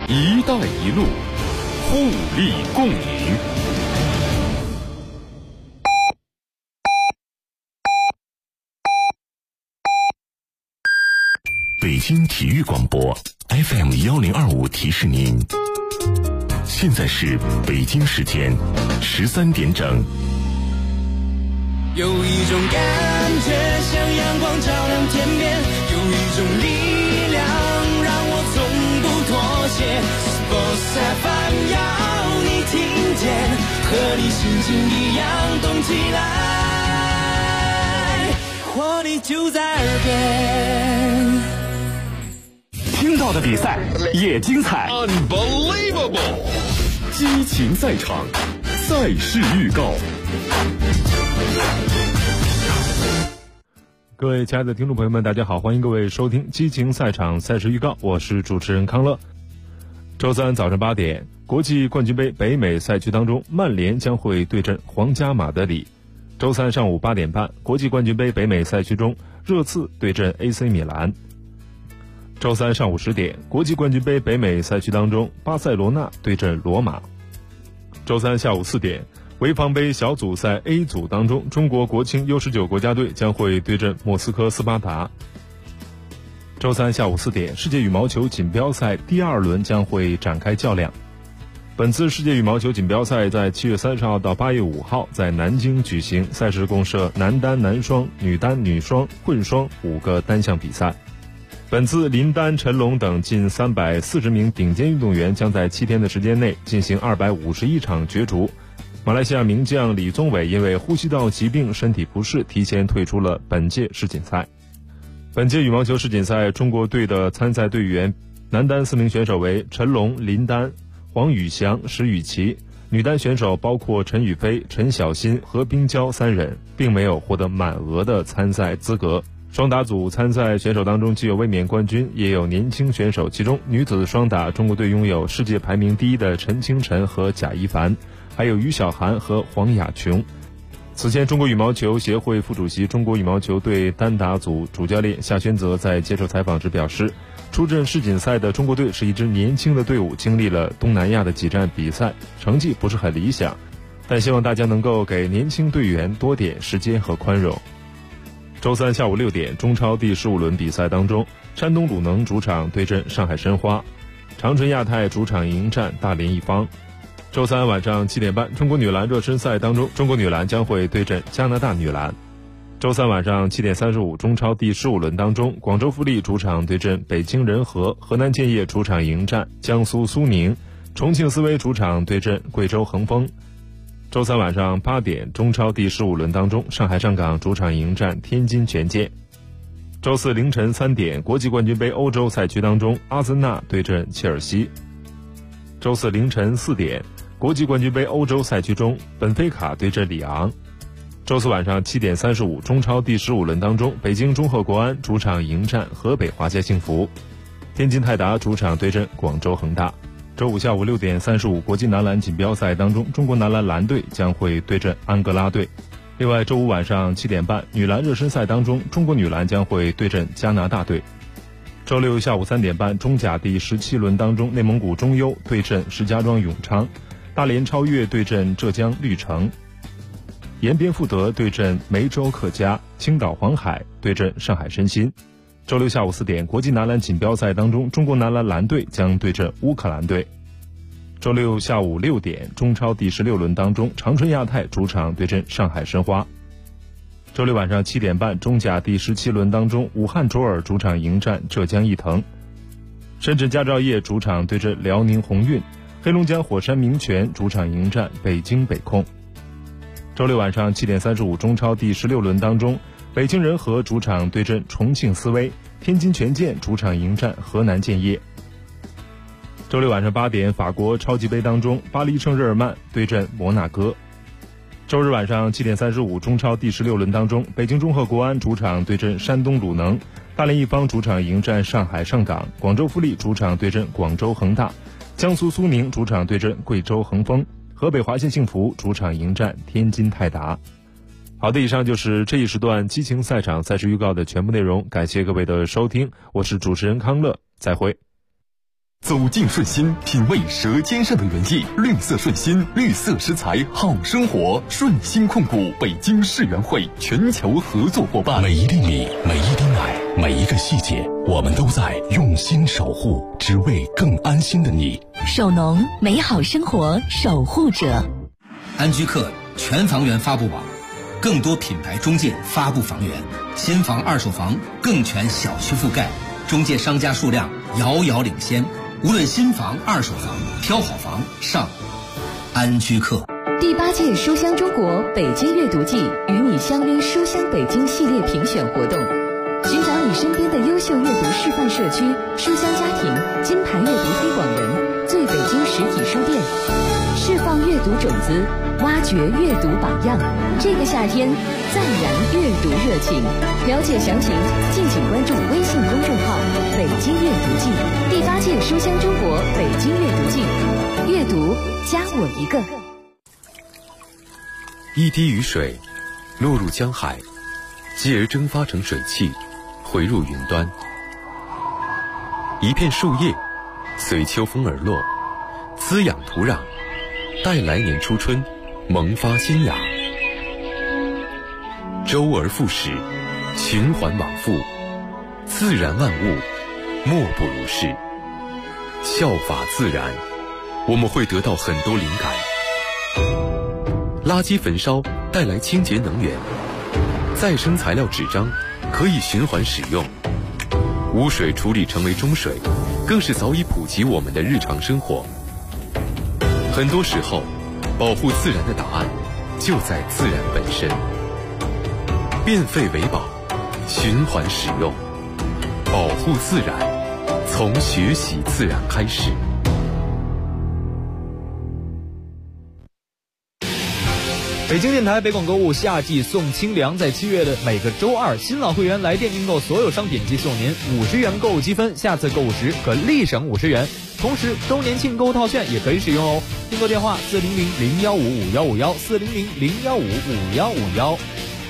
一带一路，互利共赢。 北京体育广播 FM1025提示您，现在是北京时间13点整。 有一种感觉像阳光照亮天边，有一种力量让我从不妥协。Sports FM 要你听见，和你心情一样动起来，活力就在耳边。 听到的比赛也精彩 Unbelievable！ 激情赛场，赛事预告。 各位亲爱的听众朋友们，大家好，欢迎各位收听激情赛场赛事预告，我是主持人康乐。周三早上8点，国际冠军杯北美赛区当中，曼联将会对阵皇家马德里。周三上午8点半，国际冠军杯北美赛区中，热刺对阵 AC 米兰。周三上午10点，国际冠军杯北美赛区当中，巴塞罗那对阵罗马。周三下午4点，潍坊杯小组赛 A 组当中，中国国青 U19 国家队将会对阵莫斯科斯巴达。周三下午4点，世界羽毛球锦标赛第2轮将会展开较量。本次世界羽毛球锦标赛在7月30号到8月5号在南京举行，赛事共设男单、男双、女单、女双、混双5个单项比赛。本次林丹、陈龙等近340名顶尖运动员将在7天的时间内进行251场角逐。马来西亚名将李宗伟因为呼吸道疾病身体不适，提前退出了本届世锦赛。本届羽毛球世锦赛，中国队的参赛队员，男单4名选手为陈龙、林丹、黄宇翔、石宇奇；女单选手包括陈雨菲、陈小欣、何冰娇3人，并没有获得满额的参赛资格。双打组参赛选手当中既有卫冕冠军，也有年轻选手，其中女子双打中国队拥有世界排名第1的陈清晨和贾一凡，还有于小涵和黄雅琼。此前，中国羽毛球协会副主席、中国羽毛球队单打组主教练夏宣泽在接受采访时表示，出阵世锦赛的中国队是一支年轻的队伍，经历了东南亚的几站比赛，成绩不是很理想，但希望大家能够给年轻队员多点时间和宽容。周三下午6点，中超第15轮比赛当中，山东鲁能主场对阵上海申花，长春亚泰主场迎战大连一方。周三晚上7点半，中国女篮热身赛当中，中国女篮将会对阵加拿大女篮。周三晚上7点35，中超第15轮当中，广州富力主场对阵北京人和，河南建业主场迎战江苏苏宁，重庆斯威主场对阵贵州恒丰。周三晚上8点，中超第15轮当中，上海上港主场迎战天津权健。周四凌晨3点，国际冠军杯欧洲赛区当中，阿森纳对阵切尔西。周四凌晨4点，国际冠军杯欧洲赛区中，本菲卡对阵里昂。周四晚上7点35，中超第15轮当中，北京中赫国安主场迎战河北华夏幸福，天津泰达主场对阵广州恒大。周五下午6点35，国际男篮锦标赛当中，中国男篮蓝队将会对阵安哥拉队。另外，周五晚上7点半，女篮热身赛当中，中国女篮将会对阵加拿大队。周六下午3点半，中甲第17轮当中，内蒙古中优对阵石家庄永昌，大连超越对阵浙江绿城，延边富德对阵梅州客家，青岛黄海对阵上海申鑫。周六下午4点，国际男篮锦标赛当中，中国男篮蓝队将对阵乌克兰队。周六下午6点，中超第16轮当中，长春亚泰主场对阵上海申花。周六晚上7点半，中甲第17轮当中，武汉卓尔主场迎战浙江毅腾，深圳佳兆业主场对阵辽宁宏运，黑龙江火山名泉主场迎战北京北控。周六晚上7点35，中超第16轮当中，北京人和主场对阵重庆斯威，天津权健主场迎战河南建业。周六晚上8点，法国超级杯当中，巴黎圣日耳曼对阵摩纳哥。周日晚上7点35，中超第16轮当中，北京中赫国安主场对阵山东鲁能，大连一方主场迎战上海上港，广州富力主场对阵广州恒大，江苏苏宁主场对阵贵州恒丰，河北华夏幸福主场迎战天津泰达。好的，以上就是这一时段激情赛场赛事预告的全部内容，感谢各位的收听，我是主持人康乐，再会。 走进顺心，品味舌尖上的原意。绿色顺心，绿色食材好生活。顺心控股北京世园会全球合作伙伴。 每一粒米，每一滴奶，每一个细节，我们都在用心守护，只为更安心的你。 首农，美好生活守护者。 安居客全房源发布网，更多品牌中介发布房源，新房、二手房更全小区覆盖，中介商家数量遥遥领先。无论新房、二手房，挑好房上安居客。 第8届书香中国北京阅读季与你相约书香北京系列评选活动，寻找你身边的优秀阅读示范社区、书香家庭、金牌阅读推广人、最北京实体书店，释放阅读种子，挖掘阅读榜样。这个夏天再燃阅读热情。了解详情，敬请关注微信公众号“北京阅读季”。第8届书香中国北京阅读季，阅读加我一个。 一滴雨水落入江海，继而蒸发成水汽，回入云端。一片树叶随秋风而落，滋养土壤，待来年初春萌发新芽。周而复始，循环往复，自然万物莫不如是。效法自然，我们会得到很多灵感。垃圾焚烧带来清洁能源，再生材料纸张可以循环使用，污水处理成为中水，更是早已普及我们的日常生活。很多时候，保护自然的答案就在自然本身。变废为宝，循环使用，保护自然，从学习自然开始。 北京电台北广购物夏季送清凉，在7月的每个周二，新老会员来电订购所有商品即送您50元购物积分，下次购物时可立省50元。同时，周年庆购物套券也可以使用哦。订购电话400-015-5151，400-015-5151。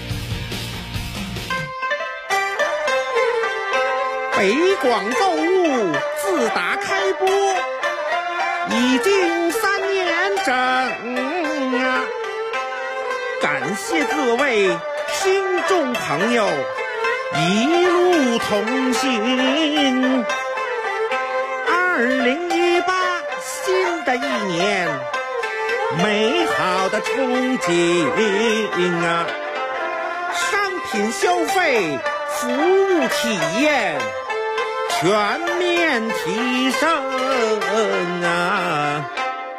北广购物自打开播已经3年整啊！感谢各位听众朋友一路同行。2018新的一年，美好的憧憬啊！商品消费、服务体验全面提升啊！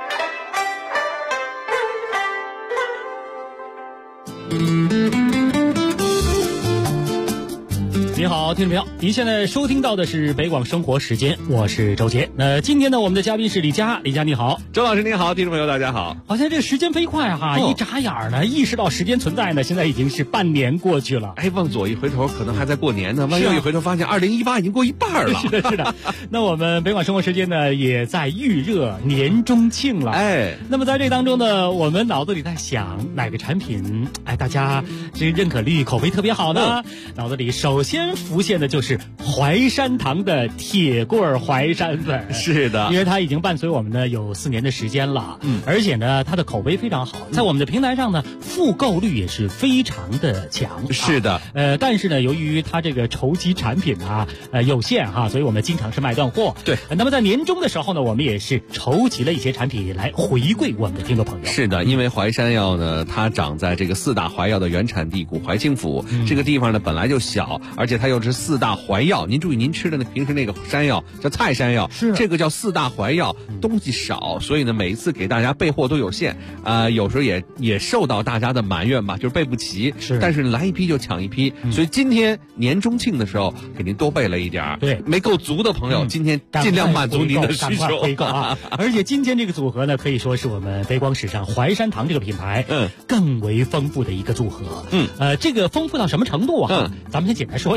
你好，听众朋友，您现在收听到的是北广生活时间，我是周杰。那今天呢，我们的嘉宾是李佳，李佳你好， 周老师您好，听众朋友大家好。 好像这时间飞快哈，一眨眼呢，意识到时间存在呢，现在已经是半年过去了。 哎，往左一回头，可能还在过年呢；往右一回头，发现2018已经过一半了。 是的，是的。那我们北广生活时间呢，也在预热年中庆了。 哎， 那么在这当中呢，我们脑子里在想哪个产品，哎，大家这个认可率、口碑特别好呢？脑子里首先浮现的就是淮山堂的铁棍淮山粉。 是的， 因为它已经伴随我们呢有4年的时间了，而且呢它的口碑非常好，在我们的平台上呢复购率也是非常的强。 是的， 但是呢由于它这个筹集产品啊有限哈，所以我们经常是卖断货。 对， 那么在年终的时候呢，我们也是筹集了一些产品来回馈我们的听众朋友。 是的，因为淮山药呢，它长在这个4大淮药的原产地古淮清府，这个地方呢本来就小，而且它又是4大淮药。您注意，您吃的平时那个山药叫菜山药， 是这个叫4大淮药，东西少，所以呢每一次给大家备货都有限，有时候也受到大家的埋怨吧，就是备不齐。 是， 但是来一批就抢一批，所以今天年中庆的时候给您多备了一点。 对， 没够足的朋友，今天尽量满足您的需求。 回购啊！而且今天这个组合呢，可以说是我们北广史上淮山堂这个品牌更为丰富的一个组合。这个丰富到什么程度啊？咱们先简单说一下吧。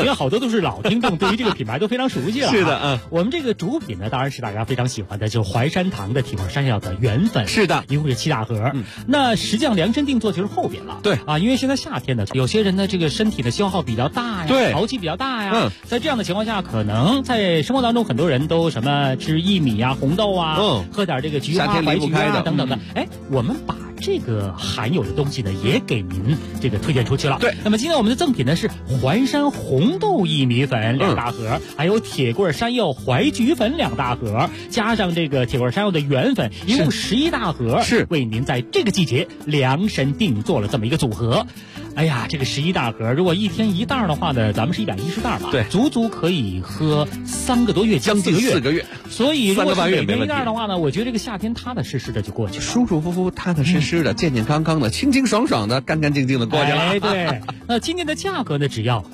因为好多都是老听众，对于这个品牌都非常熟悉了。 是的， 我们这个主品呢，当然是大家非常喜欢的，就是淮山堂的铁罐山药的原粉。 是的， 一共是7大盒。那实际上量身定做就是后边了。 对啊，因为现在夏天呢，有些人呢这个身体的消耗比较大呀， 对， 潮气比较大呀。在这样的情况下，可能在生活当中很多人都什么吃薏米啊、红豆啊，喝点这个菊花、白菊啊等等的。我们把这个含有的东西呢，也给您这个推荐出去了。 对， 那么今天我们的赠品呢是淮山红豆薏米粉2大盒，还有铁棍山药淮菊粉2大盒，加上这个铁棍山药的原粉，一共11大盒， 是为您在这个季节量身定做了这么一个组合。哎呀，这个11大盒，如果一天1袋的话呢，咱们是110袋嘛， 对， 足足可以喝3个多月， 将近4个月。 所以如果是每天1袋的话呢，我觉得这个夏天踏踏实实的就过去了， 舒舒服服、踏踏实实的、健健康康的、清清爽爽的、干干净净的过去了。 哎，对。那今天的价格呢，只要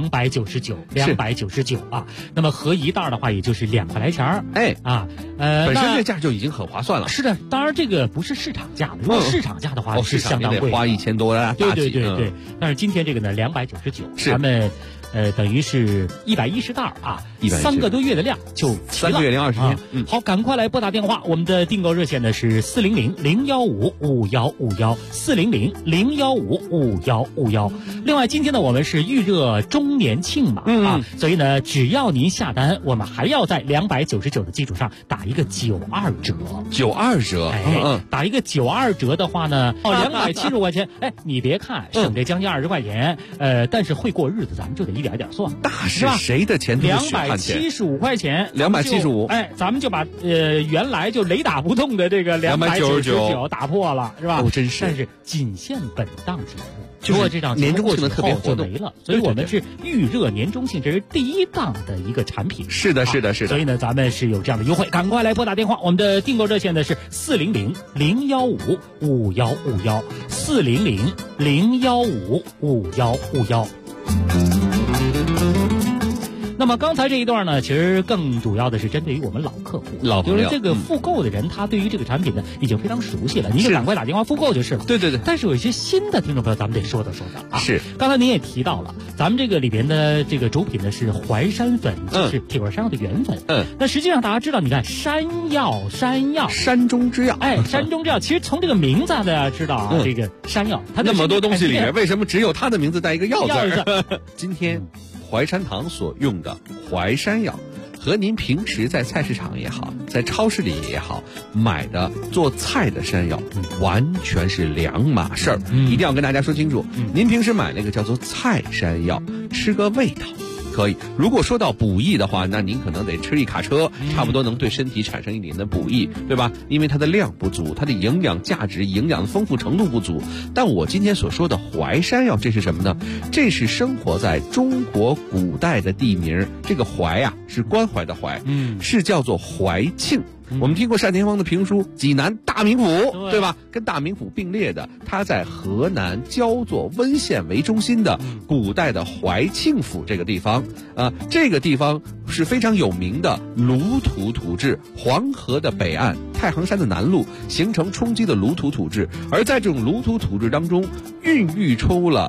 299啊。那么合1袋的话，也就是2块来钱儿。 本身这价就已经很划算了。 是的，当然这个不是市场价的，如果市场价的话是相当贵， 花1000多的。 对。但是今天这个呢，299，咱们等于是110袋啊，3个多月的量就齐了。 3个月零20天。 好，赶快来拨打电话，我们的订购热线呢是400-015-5151，400-015-5151。另外，今天呢我们是预热周年庆嘛，所以呢只要您下单，我们还要在299的基础上打一个92折。 92折， 打一个92折的话呢，270块钱，你别看省这将近20块钱，但是会过日子，咱们就得一点一点算， 那是谁的钱都是血汗钱。 275块钱 ，275， 咱们就把原来就雷打不动的这个299打破了，是吧？ 真是。 但是仅限本档节目， 如果这档年终庆的特别活动就没了，所以我们是预热年终庆，这是第1档的一个产品。 是的。 所以呢，咱们是有这样的优惠，赶快来拨打电话，我们的订购热线呢是400-015-5151，400-015-5151。那么刚才这一段呢，其实更主要的是针对于我们老客户，就是这个复购的人，他对于这个产品呢已经非常熟悉了，您就赶快打电话复购就是了。 对。 但是有一些新的听众朋友，咱们得说道啊。 是。 刚才您也提到了，咱们这个里边的这个主品呢是淮山粉，就是铁棍山药的原粉。那实际上大家知道，你看山药， 山中之药。 山中之药，其实从这个名字大家知道啊，这个山药，它那么多东西里面，为什么只有它的名字带一个药字？今天淮山堂所用的淮山药，和您平时在菜市场也好，在超市里也好买的做菜的山药，完全是两码事儿。一定要跟大家说清楚，您平时买那个叫做菜山药，吃个味道可以。如果说到补益的话，那您可能得吃一卡车，差不多能对身体产生一点的补益，对吧？因为它的量不足，它的营养价值、营养的丰富程度不足。但我今天所说的淮山药，这是什么呢？这是生活在中国古代的地名，这个淮啊是关怀的淮，是叫做淮庆。我们听过单田芳的评书《济南大名府》，对吧？跟大名府并列的，它在河南焦作温县为中心的古代的淮庆府这个地方，这个地方是非常有名的鲁土土质，黄河的北岸，太行山的南麓形成冲积的鲁土土质，而在这种鲁土土质当中，孕育出了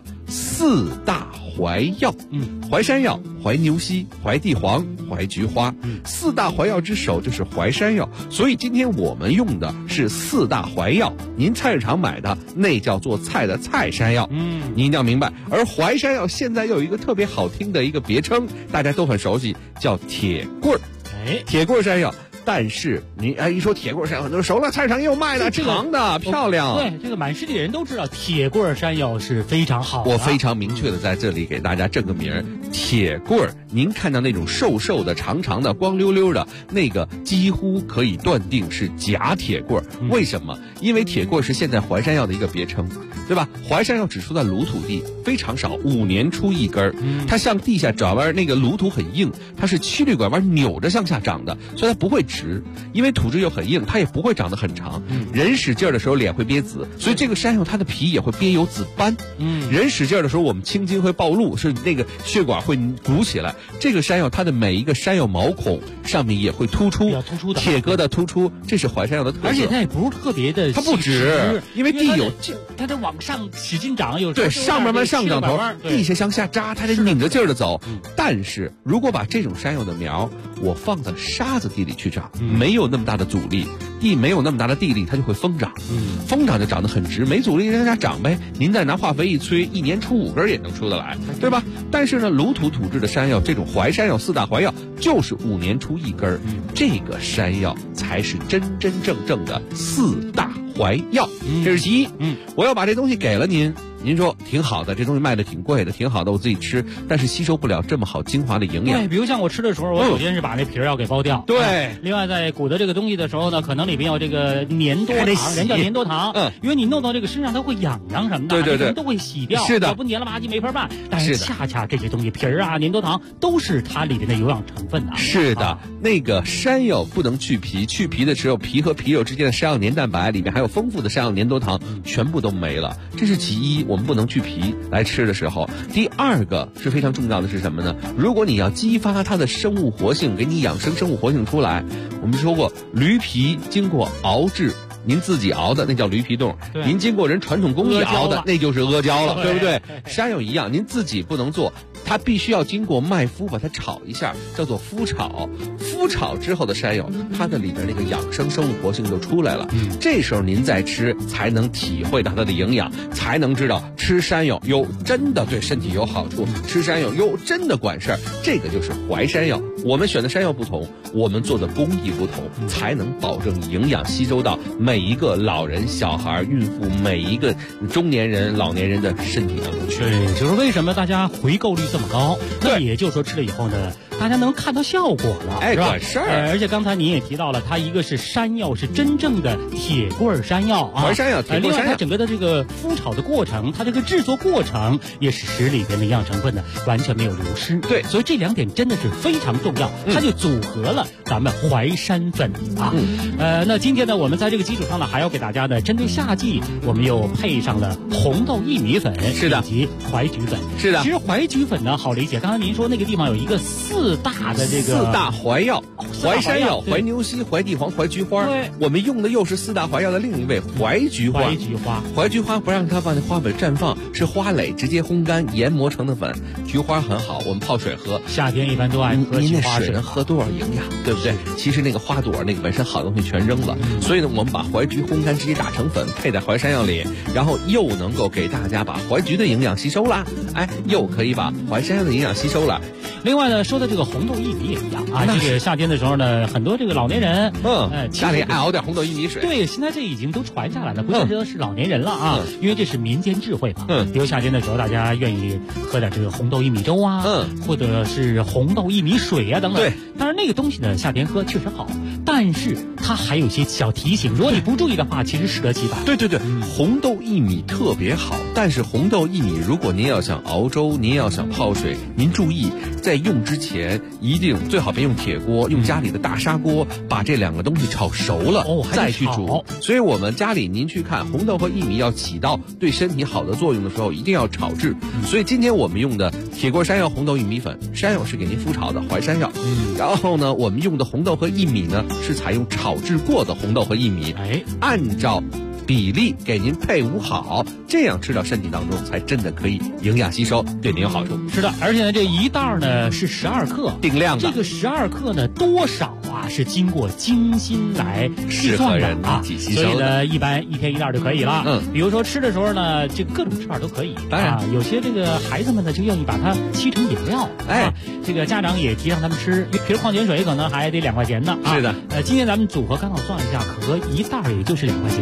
4大淮药，淮山药、淮牛膝、淮地黄、淮菊花，4大淮药之首就是淮山药。所以今天我们用的是4大淮药，您菜市场买的那叫做菜的菜山药，您一定要明白。而淮山药现在又有一个特别好听的一个别称，大家都很熟悉，叫铁棍儿。铁棍儿山药。但是您一说铁棍山药，很多人熟了，菜市场也有卖的，长的漂亮。 对，这个满世界人都知道铁棍山药是非常好的。 我非常明确的在这里给大家正个名儿，铁棍儿。您看到那种瘦瘦的、长长的、光溜溜的那个，几乎可以断定是假铁棍儿。为什么？因为铁棍儿是现在淮山药的一个别称，对吧？淮山药只出在鲁土地，非常少，5年出一根儿。它向地下转弯，那个鲁土很硬，它是曲率拐弯扭着向下长的，所以它不会直，因为土质又很硬，它也不会长得很长。人使劲儿的时候脸会憋紫，所以这个山药它的皮也会憋有紫斑。人使劲儿的时候，我们青筋会暴露，是那个血管会鼓起来。这个山药它的每一个山药毛孔上面也会突出，铁疙瘩突出，这是淮山药的特色。 而且它也不是特别的， 它不直，因为地有它得往上使劲长，有时候对上慢慢上涨头，地下向下扎，它得拧着劲儿的走。但是如果把这种山药的苗我放在沙子地里去长，没有那么大的阻力，地没有那么大的地力，它就会疯长。疯长就长得很直，没阻力让它长呗。您再拿化肥一催，一年出5根也能出得来，对吧？但是呢，鲁土土质的山药，这种淮山药4大淮药就是5年出1根，这个山药才是真真正正的4大淮药。这是其一。我要把这东西给了您。您说挺好的，这东西卖的挺贵的，挺好的，我自己吃，但是吸收不了这么好精华的营养。 对，比如像我吃的时候，我首先是把那皮儿要给剥掉。 对。 另外，在鼓捣这个东西的时候呢，可能里边有这个粘多糖，人叫粘多糖。因为你弄到这个身上，它会痒痒什么的，对，都会洗掉。 是的。 要不粘了吧唧没法办。但是恰恰这些东西，皮儿啊、粘多糖都是它里边的有氧成分啊。 是的，那个山药不能去皮，去皮的时候，皮和皮肉之间的山药粘蛋白里面还有丰富的山药粘多糖，全部都没了。这是其一，我们不能去皮。来吃的时候，第二个是非常重要的是什么呢？如果你要激发它的生物活性，给你养生生物活性出来，我们说过驴皮经过熬制，您自己熬的那叫驴皮冻，您经过人传统工艺熬的那就是阿胶了，对不对？山药一样，您自己不能做，它必须要经过麦麸把它炒一下，叫做麸炒。麸炒之后的山药，它的里边那个养生生物活性就出来了。这时候您再吃，才能体会到它的营养，才能知道吃山药真的对身体有好处，吃山药真的管事儿。这个就是淮山药。我们选的山药不同，我们做的工艺不同，才能保证营养吸收到每一个老人、小孩、孕妇，每一个中年人、老年人的身体当中去。 对，就是为什么大家回购率这么高？那也就是说吃了以后呢，大家能看到效果了，是吧？ 管事儿。 而且刚才您也提到了，它一个是山药，是真正的铁棍山药啊， 淮山药、铁棍山药。 另外，它整个的这个麸炒的过程，它这个制作过程也使里边的营养成分呢完全没有流失。 对， 所以这2点真的是非常重要，它就组合了咱们淮山粉啊。那今天呢，我们在这个基础上呢，还要给大家呢，针对夏季，我们又配上了红豆薏米粉， 是的， 以及淮菊粉， 是的。 其实淮菊粉呢好理解，刚才您说那个地方有一个4大的这个 4大淮药，淮山药、淮牛膝、淮地黄、淮菊花。 对， 我们用的又是4大淮药的另一位淮菊花。淮菊花不让它把那花粉绽放，是花蕾直接烘干研磨成的粉。菊花很好，我们泡水喝。 夏天一般都爱喝菊花水。 您那水能喝多少营养，对不对？其实那个花朵那个本身好东西全扔了，所以呢，我们把淮菊烘干直接打成粉，配在淮山药里，然后又能够给大家把淮菊的营养吸收了，又可以把淮山药的营养吸收了。 另外呢，说的这个红豆薏米也一样啊。这个夏天的时候呢，很多这个老年人， 家里爱熬点红豆薏米水。 对，现在这已经都传下来了，不见得是老年人了啊，因为这是民间智慧嘛。比如夏天的时候，大家愿意喝点这个红豆薏米粥啊，或者是红豆薏米水啊等等。对，当然那个东西呢，夏天喝确实好，但是它还有一些小提醒，如果你不注意的话，其实适得其反。 对，红豆薏米特别好，但是红豆薏米如果您要想熬粥，您要想泡水，您注意在用之前一定最好别用铁锅，用家里的大砂锅把这2个东西炒熟了，再去煮。所以我们家里您去看红豆和薏米要起到对身体好的作用的时候，一定要炒制。所以今天我们用的铁锅山药红豆薏米粉，山药是给您麸炒的淮山药，然后呢，我们用的红豆和薏米呢是采用炒制过的红豆和薏米，按照比例给您配伍好，这样吃到身体当中才真的可以营养吸收，对您有好处。 是的，而且呢，这一袋呢是12克， 定量的。 这个12克呢，多少啊是经过精心来计算的啊，所以呢，一般1天1袋就可以了。比如说吃的时候呢，这各种吃法都可以。当然，有些这个孩子们呢就愿意把它沏成饮料，这个家长也提倡他们吃，瓶矿泉水可能还得2块钱呢。 是的， 今天咱们组合刚好算一下，可一袋也就是2块钱。 2块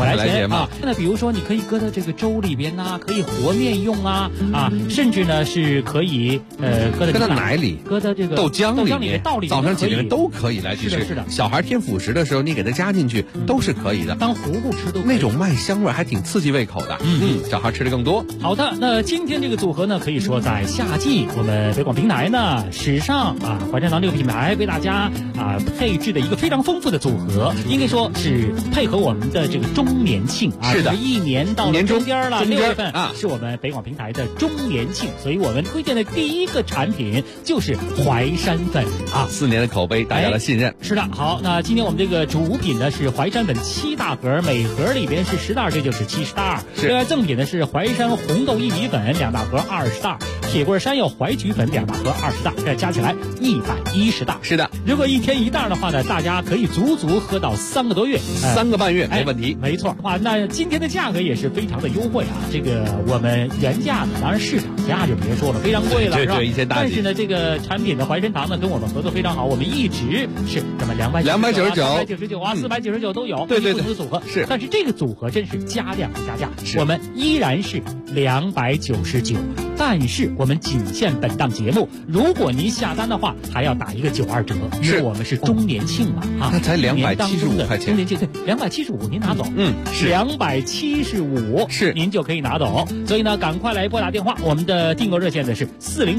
来钱啊。那比如说你可以搁到这个粥里边呐，可以和面用啊，甚至呢是可以搁到奶里， 搁到这个豆浆里面，早上起来都可以来去吃。 是的， 小孩添辅食的时候，你给它加进去都是可以的， 当糊糊吃都可以。 那种麦香味还挺刺激胃口的。小孩吃的更多。 好的，那今天这个组合呢，可以说在夏季，我们北广平台呢史上怀山堂这个品牌为大家配置的一个非常丰富的组合，应该说是配合我们的这个周年庆是的， 一年到了中间了，6月份是我们北广平台的周年庆，所以我们推荐的第一个产品就是淮山粉 4年的口碑，大家的信任。 是的，好，那今天我们这个主品呢是淮山粉7大盒，每盒里边是10袋，这就是70袋。另外赠品呢是淮山红豆薏米粉2大盒20袋，铁棍山药淮菊粉2大盒20袋，这加起来110袋。 是的， 如果1天1袋的话呢，大家可以足足喝到3个多月 ，3个半月没问题。 没错，那今天的价格也是非常的优惠这个我们原价呢，当然市场价就别说了，非常贵了，是吧 ？1000大几。 但是呢，这个产品的淮山堂呢跟我们合作非常好，我们一直是什么299、499都有， 对， 不同的组合是。 但是这个组合真是加量不加价，我们依然是299，但是我们仅限本档节目，如果您下单的话，还要打一个92折，因为我们是周年庆嘛那才275块钱， 周年庆对，275您拿走， 是 275 是您就可以拿走，所以呢，赶快来拨打电话，我们的订购热线呢是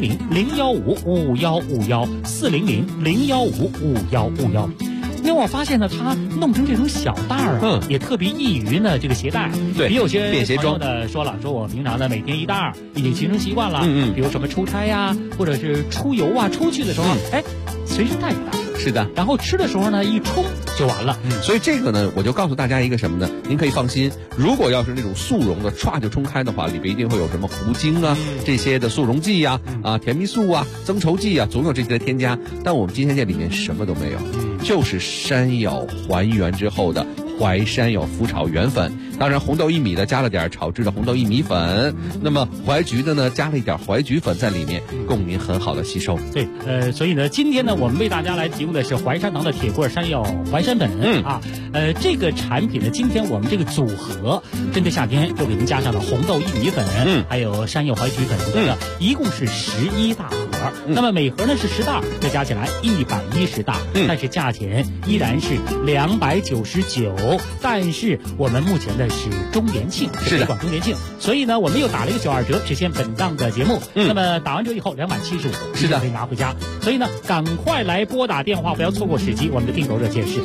400-015-5151，400-015-5151。因为我发现呢，它弄成这种小袋儿也特别易于呢这个携带。 对， 比有些便携装的说了，说我平常呢每天1袋已经形成习惯了。比如什么出差呀，或者是出游出去的时候，随身带一袋。 是的， 然后吃的时候呢，一冲就完了。 所以这个呢，我就告诉大家一个什么呢？您可以放心，如果要是那种速溶的，歘就冲开的话，里边一定会有什么糊精这些的速溶剂甜蜜素增稠剂总有这些的添加。但我们今天这里面什么都没有，就是山药还原之后的淮山药麸炒原粉。当然红豆薏米的加了点炒制的红豆薏米粉，那么淮菊的呢加了一点淮菊粉在里面，供您很好的吸收。 对，所以呢，今天呢，我们为大家来提供的是淮山堂的铁棍山药淮山粉这个产品呢，今天我们这个组合针对夏天就给您加上了红豆薏米粉，还有山药淮菊粉一共是11大盒。那么每盒呢是10袋，这加起来110袋，但是价钱依然是299，但是我们目前的是周年庆，是北广周年庆，所以呢，我们又打了一个92折，只限本档的节目。那么打完折以后275， 是的， 可以拿回家。所以呢，赶快来拨打电话，不要错过时机。我们的订购热线是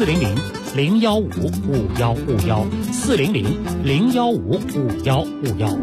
400-015-5151，400-015-5151。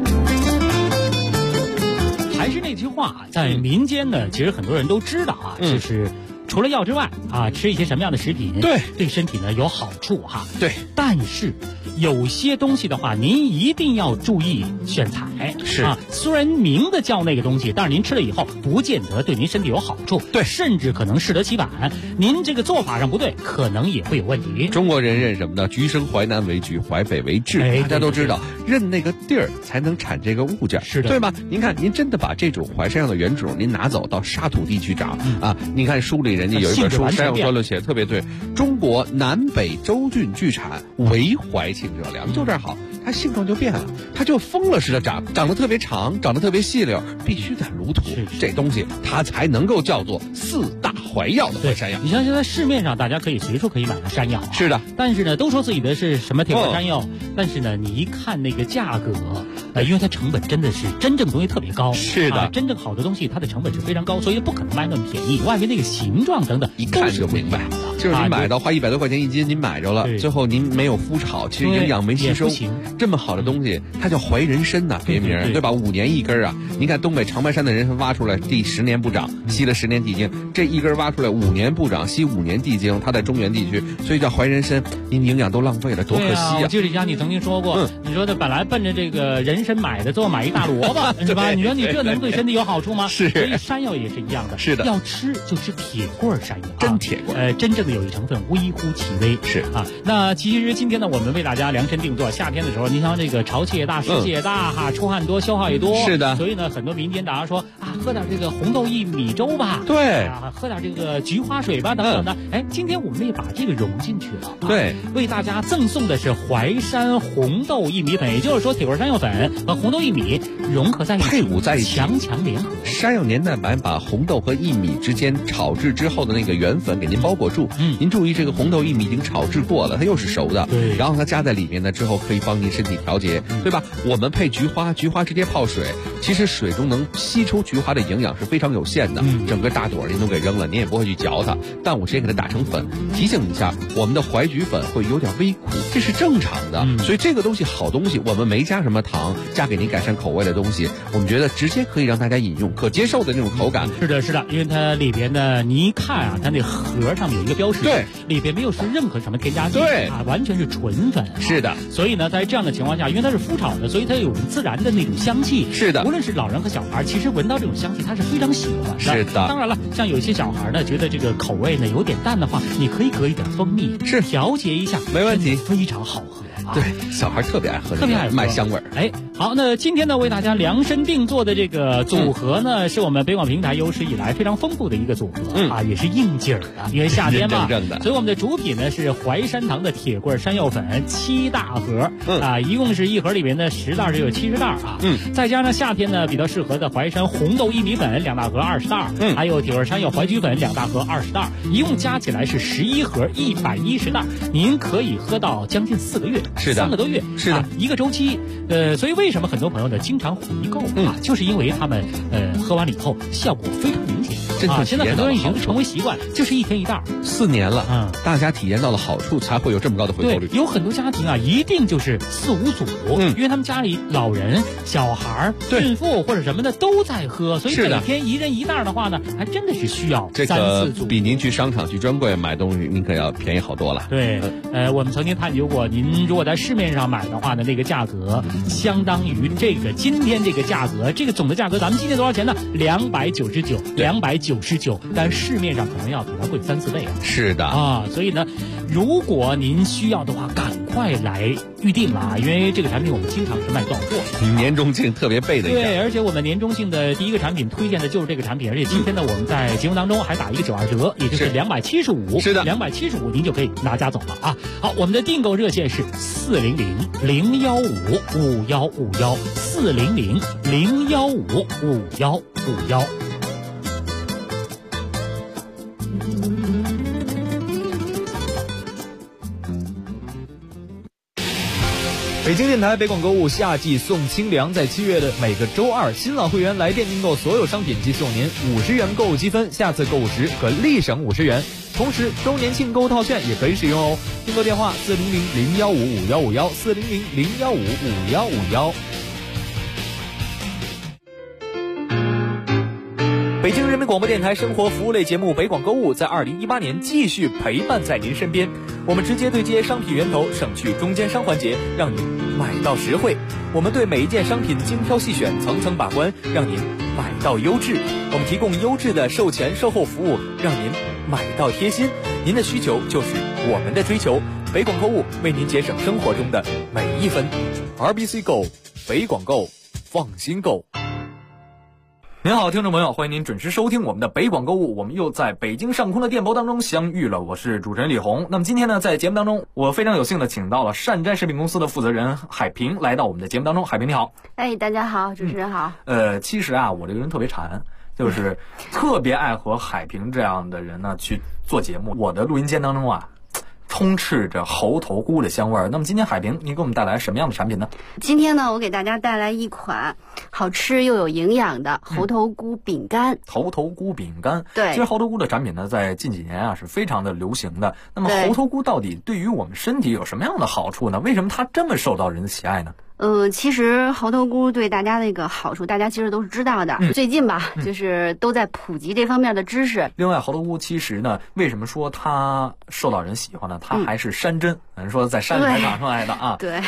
还是那句话，在民间呢，其实很多人都知道就是除了药之外吃一些什么样的食品对身体呢有好处对， 但是有些东西的话，您一定要注意选材。 是虽然明的叫那个东西，但是您吃了以后不见得对您身体有好处， 对， 甚至可能适得其反。您这个做法上不对，可能也会有问题。 中国人认什么呢？橘生淮南为橘，淮北为枳。大家都知道，认那个地儿才能产这个物件， 是的， 对吧？您看，您真的把这种淮山药的原种您拿走到沙土地去长您看书里人家有一本书《山药专论》写的特别对，中国南北州郡聚产，唯淮庆者良，就这儿好。它性状就变了，它就疯了似的长得特别长，长得特别细溜，必须在炉土，这东西它才能够叫做4大淮药的淮山药。 你像现在市面上大家可以随处可以买到山药， 是的， 但是呢，都说自己的是什么铁棍山药，但是呢，你一看那个价格，因为它成本真的是真正东西特别高， 是的， 真正好的东西它的成本是非常高，所以不可能卖那么便宜。外面那个形状等等， 一看就明白，就是你买到花100多块钱1斤，您买着了，最后您没有麸炒，其实营养没吸收。这么好的东西，它叫淮人参呐，别名对吧？5年1根您看东北长白山的人参挖出来，第10年不长，吸了10年地精，这一根挖出来5年不长，吸5年地精，它在中原地区，所以叫淮人参。您营养都浪费了，多可惜我记得以前你曾经说过，你说的本来奔着这个人人参买的，最后买一大萝卜，是吧？你说你这能对身体有好处吗？ 是。 所以山药也是一样的， 是的， 要吃就吃铁棍山药， 真铁棍， 真正的有益成分微乎其微， 是啊。那其实今天呢，我们为大家量身定做，夏天的时候，你像这个潮气也大，湿气也大哈，出汗多，消耗也多， 是的。 所以呢，很多民间大家说啊，喝点这个红豆薏米粥吧， 对啊，喝点这个菊花水吧，等等的。哎，今天我们也把这个融进去了， 对， 为大家赠送的是淮山红豆薏米粉，也就是说铁棍山药粉和红豆薏米融合在一起， 配伍在一起， 强强联合。 山药黏蛋白把红豆和薏米之间炒制之后的那个原粉给您包裹住。您注意，这个红豆薏米已经炒制过了，它又是熟的， 对， 然后它加在里面呢之后，可以帮您身体调节，对吧？我们配菊花直接泡水，其实水中能吸出菊花的营养是非常有限的，整个大朵您都给扔了，您也不会去嚼它，但我直接给它打成粉。提醒一下，我们的淮菊粉会有点微苦，这是正常的，所以这个东西好东西，我们没加什么糖，加给您改善口味的东西，我们觉得直接可以让大家饮用，可接受的那种口感。 是的，是的，因为它里边呢，你一看啊，它那盒上面有一个标识， 对， 里边没有是任何什么添加剂， 对啊，完全是纯粉。 是的， 所以呢，在这样的情况下，因为它是麸炒的，所以它有自然的那种香气。 是的， 无论是老人和小孩，其实闻到这种香气，他是非常喜欢的。 是的， 当然了，像有些小孩呢，觉得这个口味呢有点淡的话，你可以搁一点蜂蜜， 是调节一下， 没问题， 非常好喝。 对，小孩特别爱喝， 特别爱喝麦香味儿。 哎，好，那今天呢，为大家量身定做的这个组合呢，是我们北广平台有史以来非常丰富的一个组合，啊，也是应景儿的，因为夏天嘛，所以我们的主品呢是淮山堂的铁棍山药粉7大盒，啊，一共是一盒里面的10袋就有70袋啊，再加上夏天呢比较适合的淮山红豆薏米粉2大盒20袋，还有铁棍山药淮菊粉2大盒20袋，一共加起来是11盒110袋，您可以喝到将近4个月。 是的，3 个多月， 是的， 一个周期。所以为什么很多朋友呢经常回购啊？就是因为他们喝完了以后效果非常明显啊。现在很多人已经成为习惯，就是1天1袋 ，4年了，大家体验到了好处，才会有这么高的回购率。 对，有很多家庭啊，一定就是4、5组，因为他们家里老人、小孩、孕妇或者什么的都在喝，所以每天1人1袋的话呢，还真的是需要3、4组。 比您去商场去专柜买东西，您可要便宜好多了。 对，我们曾经探究过，您如果在市面上买的话呢，那个价格相当于这个今天这个价格，这个总的价格，咱们今天多少钱呢？299，但市面上可能要比它贵3、4倍啊。 是的啊，所以呢，如果您需要的话，赶快来预定了啊，因为这个产品我们经常是卖断货。 年中庆特别备的一点。 对，而且我们年中庆的第一个产品推荐的就是这个产品，而且今天呢，我们在节目当中还打一个92折，也就是275。是的，275您就可以拿家走了啊。好，我们的订购热线是400-015-5151，400-015-5151。 北京电台北广购物夏季送清凉，在7月的每个周二，新老会员来电订购所有商品即送您50元购物积分，下次购物时可立省50元。同时，周年庆购物套券也可以使用哦。订购电话400-015-5151，400-015-5151。北京人民广播电台生活服务类节目《北广购物》在2018年继续陪伴在您身边。我们直接对接商品源头，省去中间商环节，让您买到实惠。我们对每一件商品精挑细选，层层把关，让您买到优质。我们提供优质的售前售后服务，让您买到贴心。您的需求就是我们的追求。北广购物为您节省生活中的每一分。RBC Go， 北广购，放心购。您好，听众朋友，欢迎您准时收听我们的北广购物，我们又在北京上空的电波当中相遇了，我是主持人李红。那么今天呢，在节目当中，我非常有幸的请到了善斋食品公司的负责人海平来到我们的节目当中。海平你好。 哎，大家好，主持人好。 其实啊，我这个人特别馋，就是特别爱和海平这样的人呢去做节目。我的录音间当中啊，充斥着猴头菇的香味儿。那么今天海平，你给我们带来什么样的产品呢？ 今天呢，我给大家带来一款好吃又有营养的猴头菇饼干。 猴头菇饼干， 对， 其实猴头菇的产品呢，在近几年啊是非常的流行的。那么猴头菇到底对于我们身体有什么样的好处呢？为什么它这么受到人的喜爱呢？ 其实猴头菇对大家那个好处，大家其实都是知道的。最近吧，就是都在普及这方面的知识。 另外，猴头菇其实呢，为什么说它受到人喜欢呢？它还是山珍，说在山里面长出来的啊。 对。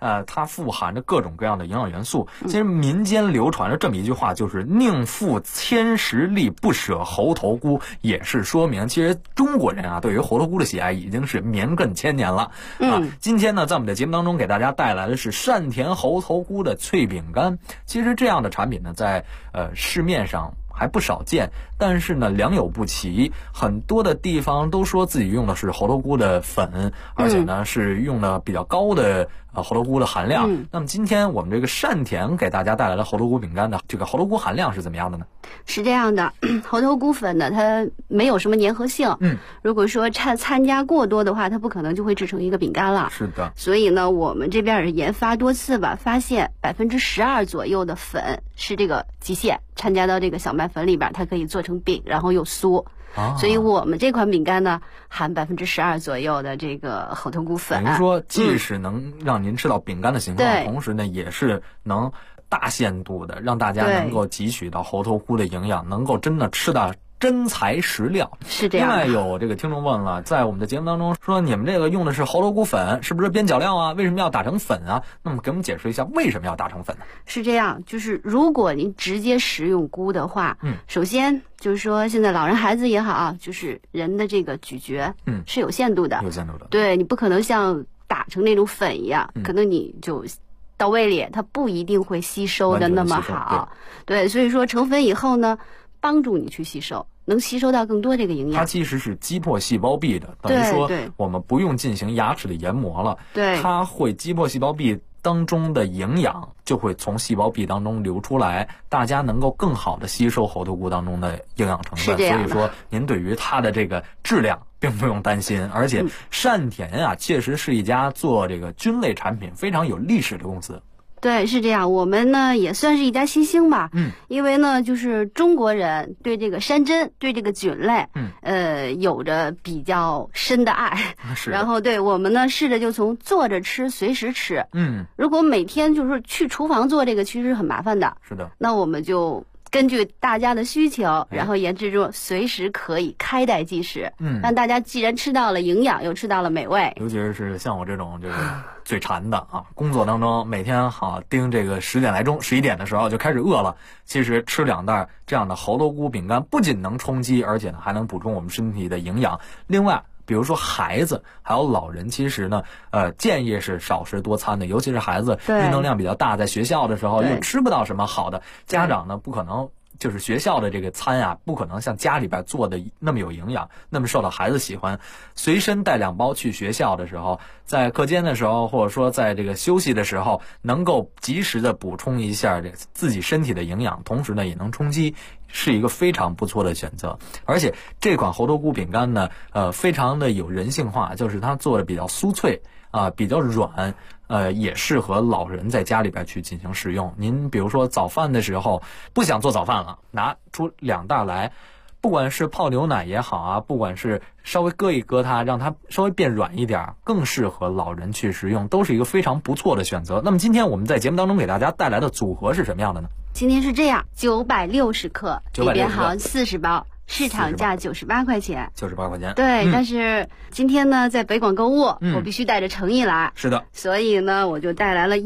它富含着各种各样的营养元素。其实民间流传着这么一句话，就是宁负千时力，不舍猴头菇，也是说明其实中国人啊对于猴头菇的喜爱已经是绵亘千年了啊。今天呢，在我们的节目当中给大家带来的是单田猴头菇的脆饼干。其实这样的产品呢，在市面上还不少见，但是呢良莠不齐，很多的地方都说自己用的是猴头菇的粉，而且呢是用了比较高的猴头菇的含量。那么今天我们这个单田给大家带来的猴头菇饼干的这个猴头菇含量是怎么样的呢？ 是这样的，猴头菇粉呢它没有什么粘合性，如果说参加过多的话，它不可能就会制成一个饼干了。 是的， 所以呢我们这边也是研发多次吧，发现12%左右的粉是这个极限，掺加到这个小麦粉里边，它可以做成饼，然后又酥。所以我们这款饼干呢，含12%左右的这个猴头菇粉。 等于说，既是能让您吃到饼干的形状，同时呢，也是能大限度的让大家能够汲取到猴头菇的营养，能够真的吃到真材实料。 是这样。 另外有这个听众问了，在我们的节目当中说，你们这个用的是猴头菇粉，是不是边角料啊？为什么要打成粉啊？那么给我们解释一下为什么要打成粉呢？ 是这样，就是如果您直接食用菇的话，首先就是说现在老人孩子也好，就是人的这个咀嚼，是有限度的， 有限度的。 对，你不可能像打成那种粉一样，可能你就到胃里，它不一定会吸收的那么好。对，所以说成粉以后呢，帮助你去吸收，能吸收到更多这个营养。 它其实是击破细胞壁的，等于说我们不用进行牙齿的研磨了，它会击破细胞壁当中的营养，就会从细胞壁当中流出来，大家能够更好的吸收猴头菇当中的营养成分。所以说您对于它的这个质量并不用担心。而且单田啊，确实是一家做这个菌类产品非常有历史的公司。 对，是这样。我们呢也算是一家新兴吧，因为呢就是中国人对这个山珍、对这个菌类，有着比较深的爱。然后对我们呢试着就从做着吃，随时吃。如果每天就是去厨房做这个，其实很麻烦的。 是的。 那我们就根据大家的需求，然后研制出随时可以开袋即食，让大家既然吃到了营养，又吃到了美味。 尤其是像我这种就是嘴馋的啊，工作当中每天盯这个10点来钟、11点的时候就开始饿了。其实吃2袋这样的猴头菇饼干，不仅能充饥，而且呢还能补充我们身体的营养。另外，比如说孩子还有老人，其实呢建议是少食多餐的，尤其是孩子运动量比较大，在学校的时候又吃不到什么好的，家长呢不可能就是学校的这个餐啊，不可能像家里边做的那么有营养，那么受到孩子喜欢。随身带2包去学校的时候，在课间的时候，或者说在这个休息的时候，能够及时的补充一下这自己身体的营养，同时呢也能充饥，是一个非常不错的选择。而且这款猴头菇饼干呢，非常的有人性化，就是它做的比较酥脆比较软，也适合老人在家里边去进行食用。您比如说早饭的时候不想做早饭了，拿出2袋来，不管是泡牛奶也好啊，不管是稍微搁一搁它，让它稍微变软一点，更适合老人去食用，都是一个非常不错的选择。那么今天我们在节目当中给大家带来的组合是什么样的呢？ 今天是这样，960克，里边含40包。市场价98块钱 ，98块钱。 对，但是今天呢，在北广购物，我必须带着诚意来。 是的， 所以呢，我就带来了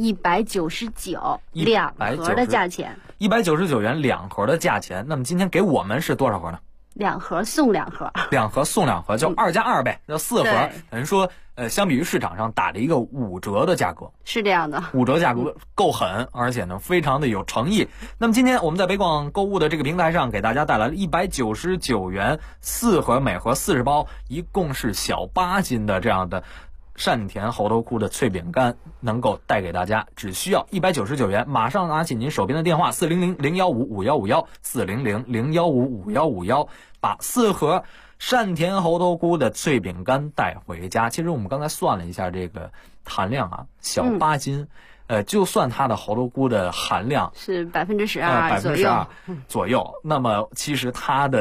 199 2盒的价钱 ，199元2盒的价钱。那么今天给我们是多少盒呢 ？2盒送2盒 ，2盒送2盒，就2+2呗，就4盒。等于说，相比于市场上打了一个5折的价格， 是这样的 ，5折价格够狠，而且呢非常的有诚意。那么今天我们在北广购物的这个平台上给大家带来了199元4盒，每盒40包，一共是小8斤的这样的单田猴头菇的脆饼干，能够带给大家，只需要199元。马上拿起您手边的电话400-015-5151，400-015-5151，把4盒单田猴头菇的脆饼干带回家。其实我们刚才算了一下这个含量啊，小8斤，就算它的猴头菇的含量是12%左右， 那么其实它的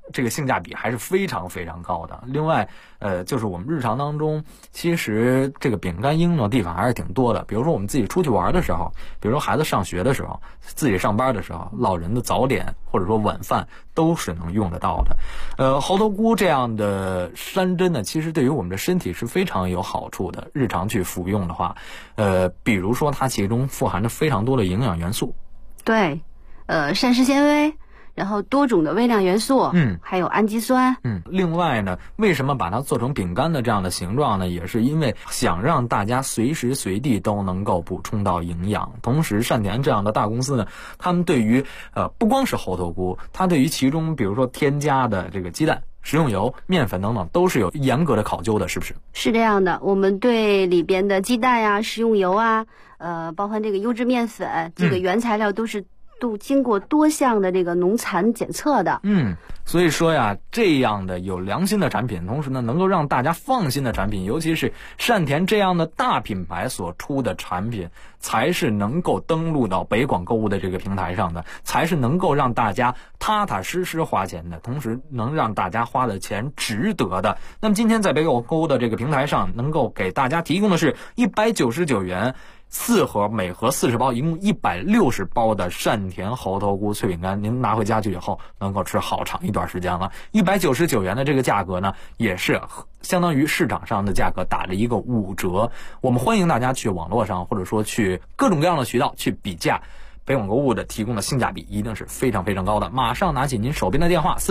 这个性价比还是非常非常高的。另外，就是我们日常当中，其实这个饼干应用的地方还是挺多的。比如说我们自己出去玩的时候，比如说孩子上学的时候，自己上班的时候，老人的早点或者说晚饭都是能用得到的。猴头菇这样的山珍呢，其实对于我们的身体是非常有好处的。日常去服用的话，比如说它其中富含着非常多的营养元素。 对，膳食纤维。然后多种的微量元素，还有氨基酸， 另外呢，为什么把它做成饼干的这样的形状呢？也是因为想让大家随时随地都能够补充到营养。同时，善田这样的大公司呢，他们对于不光是猴头菇，它对于其中比如说添加的这个鸡蛋、食用油、面粉等等，都是有严格的考究的，是不是？ 是这样的，我们对里边的鸡蛋呀、食用油啊，包含这个优质面粉，这个原材料都经过多项的这个农残检测的。 所以说呀，这样的有良心的产品，同时呢能够让大家放心的产品，尤其是善田这样的大品牌所出的产品，才是能够登录到北广购物的这个平台上的，才是能够让大家踏踏实实花钱的，同时能让大家花的钱值得的。那么今天在北广购物的这个平台上，能够给大家提供的是199元4盒，每盒40包，一共160包的善田猴头菇脆饼干，您拿回家去以后能够吃好长一段时间了。199元的这个价格呢，也是相当于市场上的价格打了一个5折。我们欢迎大家去网络上或者说去各种各样的渠道去比价。北广购物的提供的性价比一定是非常非常高的。马上拿起您手边的电话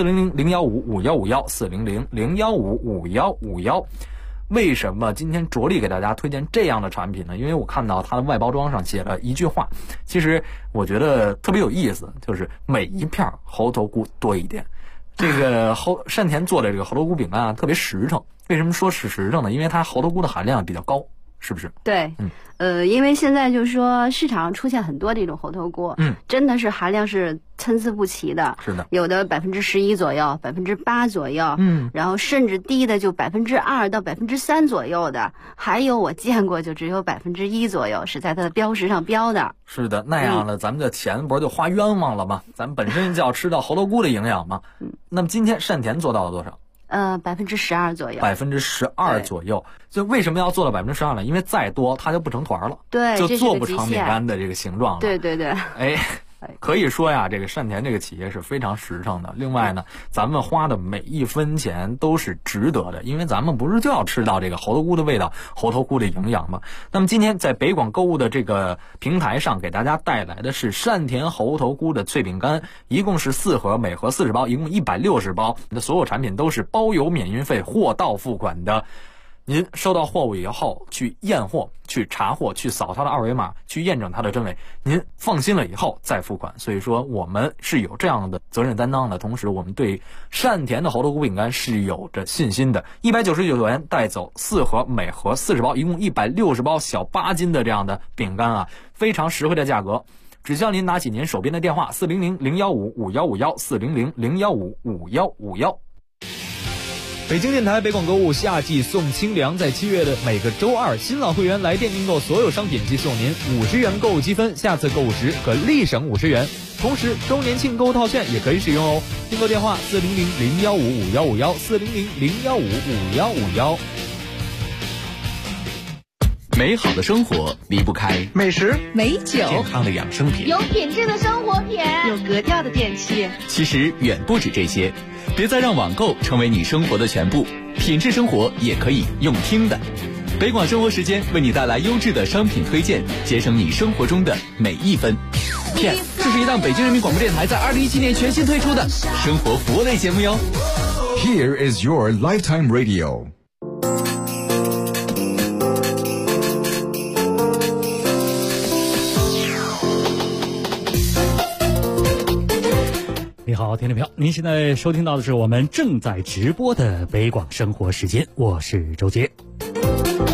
400-015-5151，400-015-5151。为什么今天着力给大家推荐这样的产品呢？因为我看到它的外包装上写了一句话，其实我觉得特别有意思，就是每一片猴头菇多一点。这个善田做的这个猴头菇饼干啊，特别实诚。为什么说是实诚呢？因为它猴头菇的含量比较高，是不是？ 对，因为现在就是说市场上出现很多这种猴头菇，真的是含量是参差不齐的， 是的， 有的11%左右，8%左右，然后甚至低的就2%到3%左右的，还有我见过就只有1%左右，是在它的标识上标的。 是的，那样的咱们的钱不是就花冤枉了吗？咱们本身就要吃到猴头菇的营养嘛。那么今天善田做到了多少 ？12%左右 ，12%左右。就为什么要做到12%呢？因为再多它就不成团了， 对， 就做不成饼干的这个形状了。 对对对， 可以说呀，这个善田这个企业是非常实诚的。另外呢，咱们花的每一分钱都是值得的，因为咱们不是就要吃到这个猴头菇的味道、猴头菇的营养吗？那么今天在北广购物的这个平台上，给大家带来的是善田猴头菇的脆饼干，一共是4盒，每盒40包，一共160包。你的所有产品都是包邮免运费、货到付款的。您收到货物以后，去验货、去查货、去扫它的2维码，去验证它的真伪，您放心了以后再付款。所以说我们是有这样的责任担当的，同时我们对善田的猴头菇饼干是有着信心的。199元带走4盒，每盒40包，一共160包小8斤的这样的饼干啊，非常实惠的价格。只需要您拿起您手边的电话400-015-5151，400-015-5151。 北京电台北广购物夏季送清凉，在7月的每个周2，新老会员来电订购所有商品即送您50元购物积分，下次购物时可立省50元。同时，周年庆购物套券也可以使用哦。订购电话400-015-5151，400-015-5151。 美好的生活离不开美食、 美酒、 健康的养生品、 有品质的生活品、 有格调的电器。 其实远不止这些，别再让网购成为你生活的全部，品质生活也可以用听的。北广生活时间为你带来优质的商品推荐，节省你生活中的每一分。这是一档北京人民广播电台在2017年全新推出的生活服务类节目哟。 Here is your lifetime radio。 你好，听众朋友，您现在收听到的是我们正在直播的北广生活时间，我是周杰。目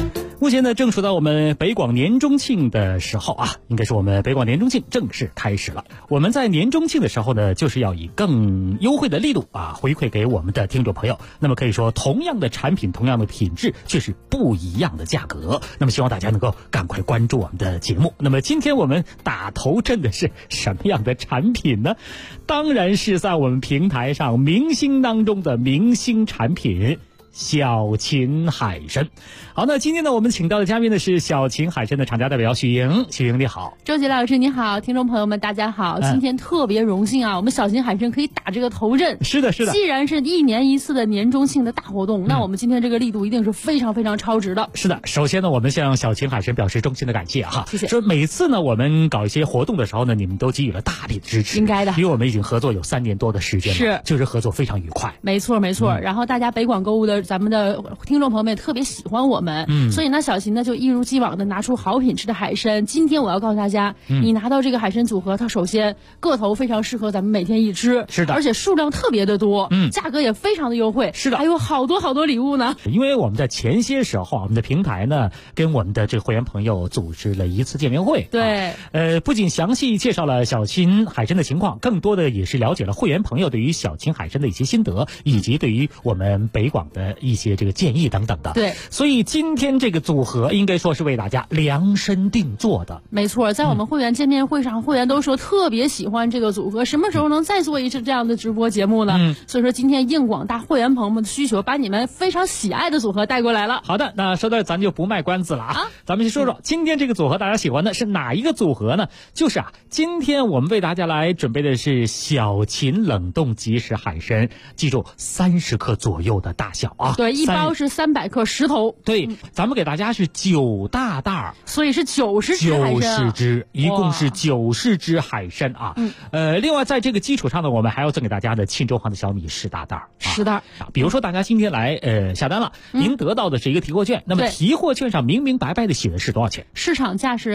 目前呢，正处在我们北广年中庆的时候啊，应该是我们北广年中庆正式开始了。我们在年中庆的时候呢，就是要以更优惠的力度啊，回馈给我们的听众朋友。那么可以说，同样的产品，同样的品质，却是不一样的价格。那么希望大家能够赶快关注我们的节目。那么今天我们打头阵的是什么样的产品呢？当然是在我们平台上明星当中的明星产品。小秦海参。好，那今天呢，我们请到的嘉宾呢是小秦海参的厂家代表许莹。许莹你好。 周杰老师你好，听众朋友们大家好。今天特别荣幸啊，我们小秦海参可以打这个头阵。 是的，是的。 既然是1年1次的年中庆的大活动，那我们今天这个力度一定是非常非常超值的。 是的，首先呢，我们向小秦海参表示衷心的感谢哈。 谢谢。 说每次呢，我们搞一些活动的时候呢，你们都给予了大力的支持。 应该的。 因为我们已经合作有3年多的时间了， 是， 就是合作非常愉快。 没错，没错。然后大家北广购物的咱们的听众朋友们也特别喜欢我们，所以呢，小秦呢就一如既往的拿出好品质的海参。今天我要告诉大家，你拿到这个海参组合，它首先个头非常适合咱们每天一吃， 是的， 而且数量特别的多，价格也非常的优惠， 是的， 还有好多好多礼物呢。 因为我们在前些时候啊，我们的平台呢跟我们的这个会员朋友组织了一次见面会， 对， 不仅详细介绍了小秦海参的情况，更多的也是了解了会员朋友对于小秦海参的一些心得，以及对于我们北广的一些这个建议等等的。 对， 所以今天这个组合应该说是为大家量身定做的。 没错，在我们会员见面会上，会员都说特别喜欢这个组合，什么时候能再做一次这样的直播节目呢？所以说今天应广大会员朋友们的需求，把你们非常喜爱的组合带过来了。 好的，那说到咱就不卖关子了啊，咱们先说说今天这个组合大家喜欢的是哪一个组合呢？就是今天我们为大家来准备的是小秦冷冻即食海参，记住30克左右的大小啊。 对，一包是300克10头。 对，咱们给大家是9大袋， 所以是90只海参 ，90只，一共是90只海参啊。另外在这个基础上呢，我们还要赠给大家的沁州黄的小米10大袋 ，10袋。 比如说大家今天来下单了，您得到的是一个提货券，那么提货券上明明白白的写的是多少钱？ 市场价是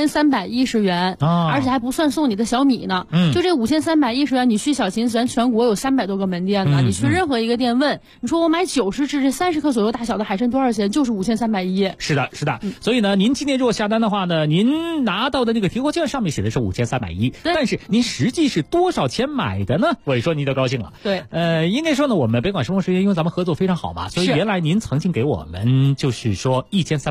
5310元，而且还不算送你的小米呢。就这5310元，你去小秦咱全国有300多个门店呢，你去任何一个店问，你说我买90只这30克左右大小的海参多少钱？就是5310。 是的，是的。所以呢，您今天如果下单的话呢，您拿到的那个提货券上面写的是5310，但是您实际是多少钱买的呢？我一说您就高兴了。 对， 应该说呢，我们北广生活时间因为咱们合作非常好嘛，所以原来您曾经给我们就是说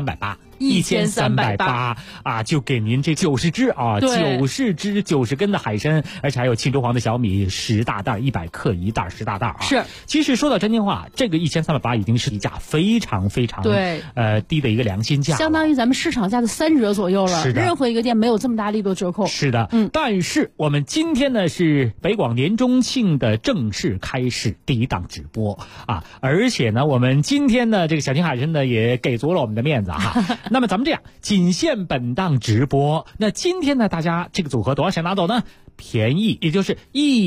1380啊，就给您这90只啊，90只90根的海参，而且还有沁州黄的小米10大袋，100克一袋10大袋啊。 是， 其实说到真心话，这个1380已经是一价非常非常对低的一个良心价， 相当于咱们市场价的3折左右了。 是的， 任何一个店没有这么大力度折扣。 是的，但是我们今天呢是北广年中庆的正式开始第一档直播啊，而且呢我们今天呢这个小秦海参呢也给足了我们的面子哈。那么咱们这样，仅限本档直播。那今天呢大家这个组合多少钱拿走呢？便宜，也就是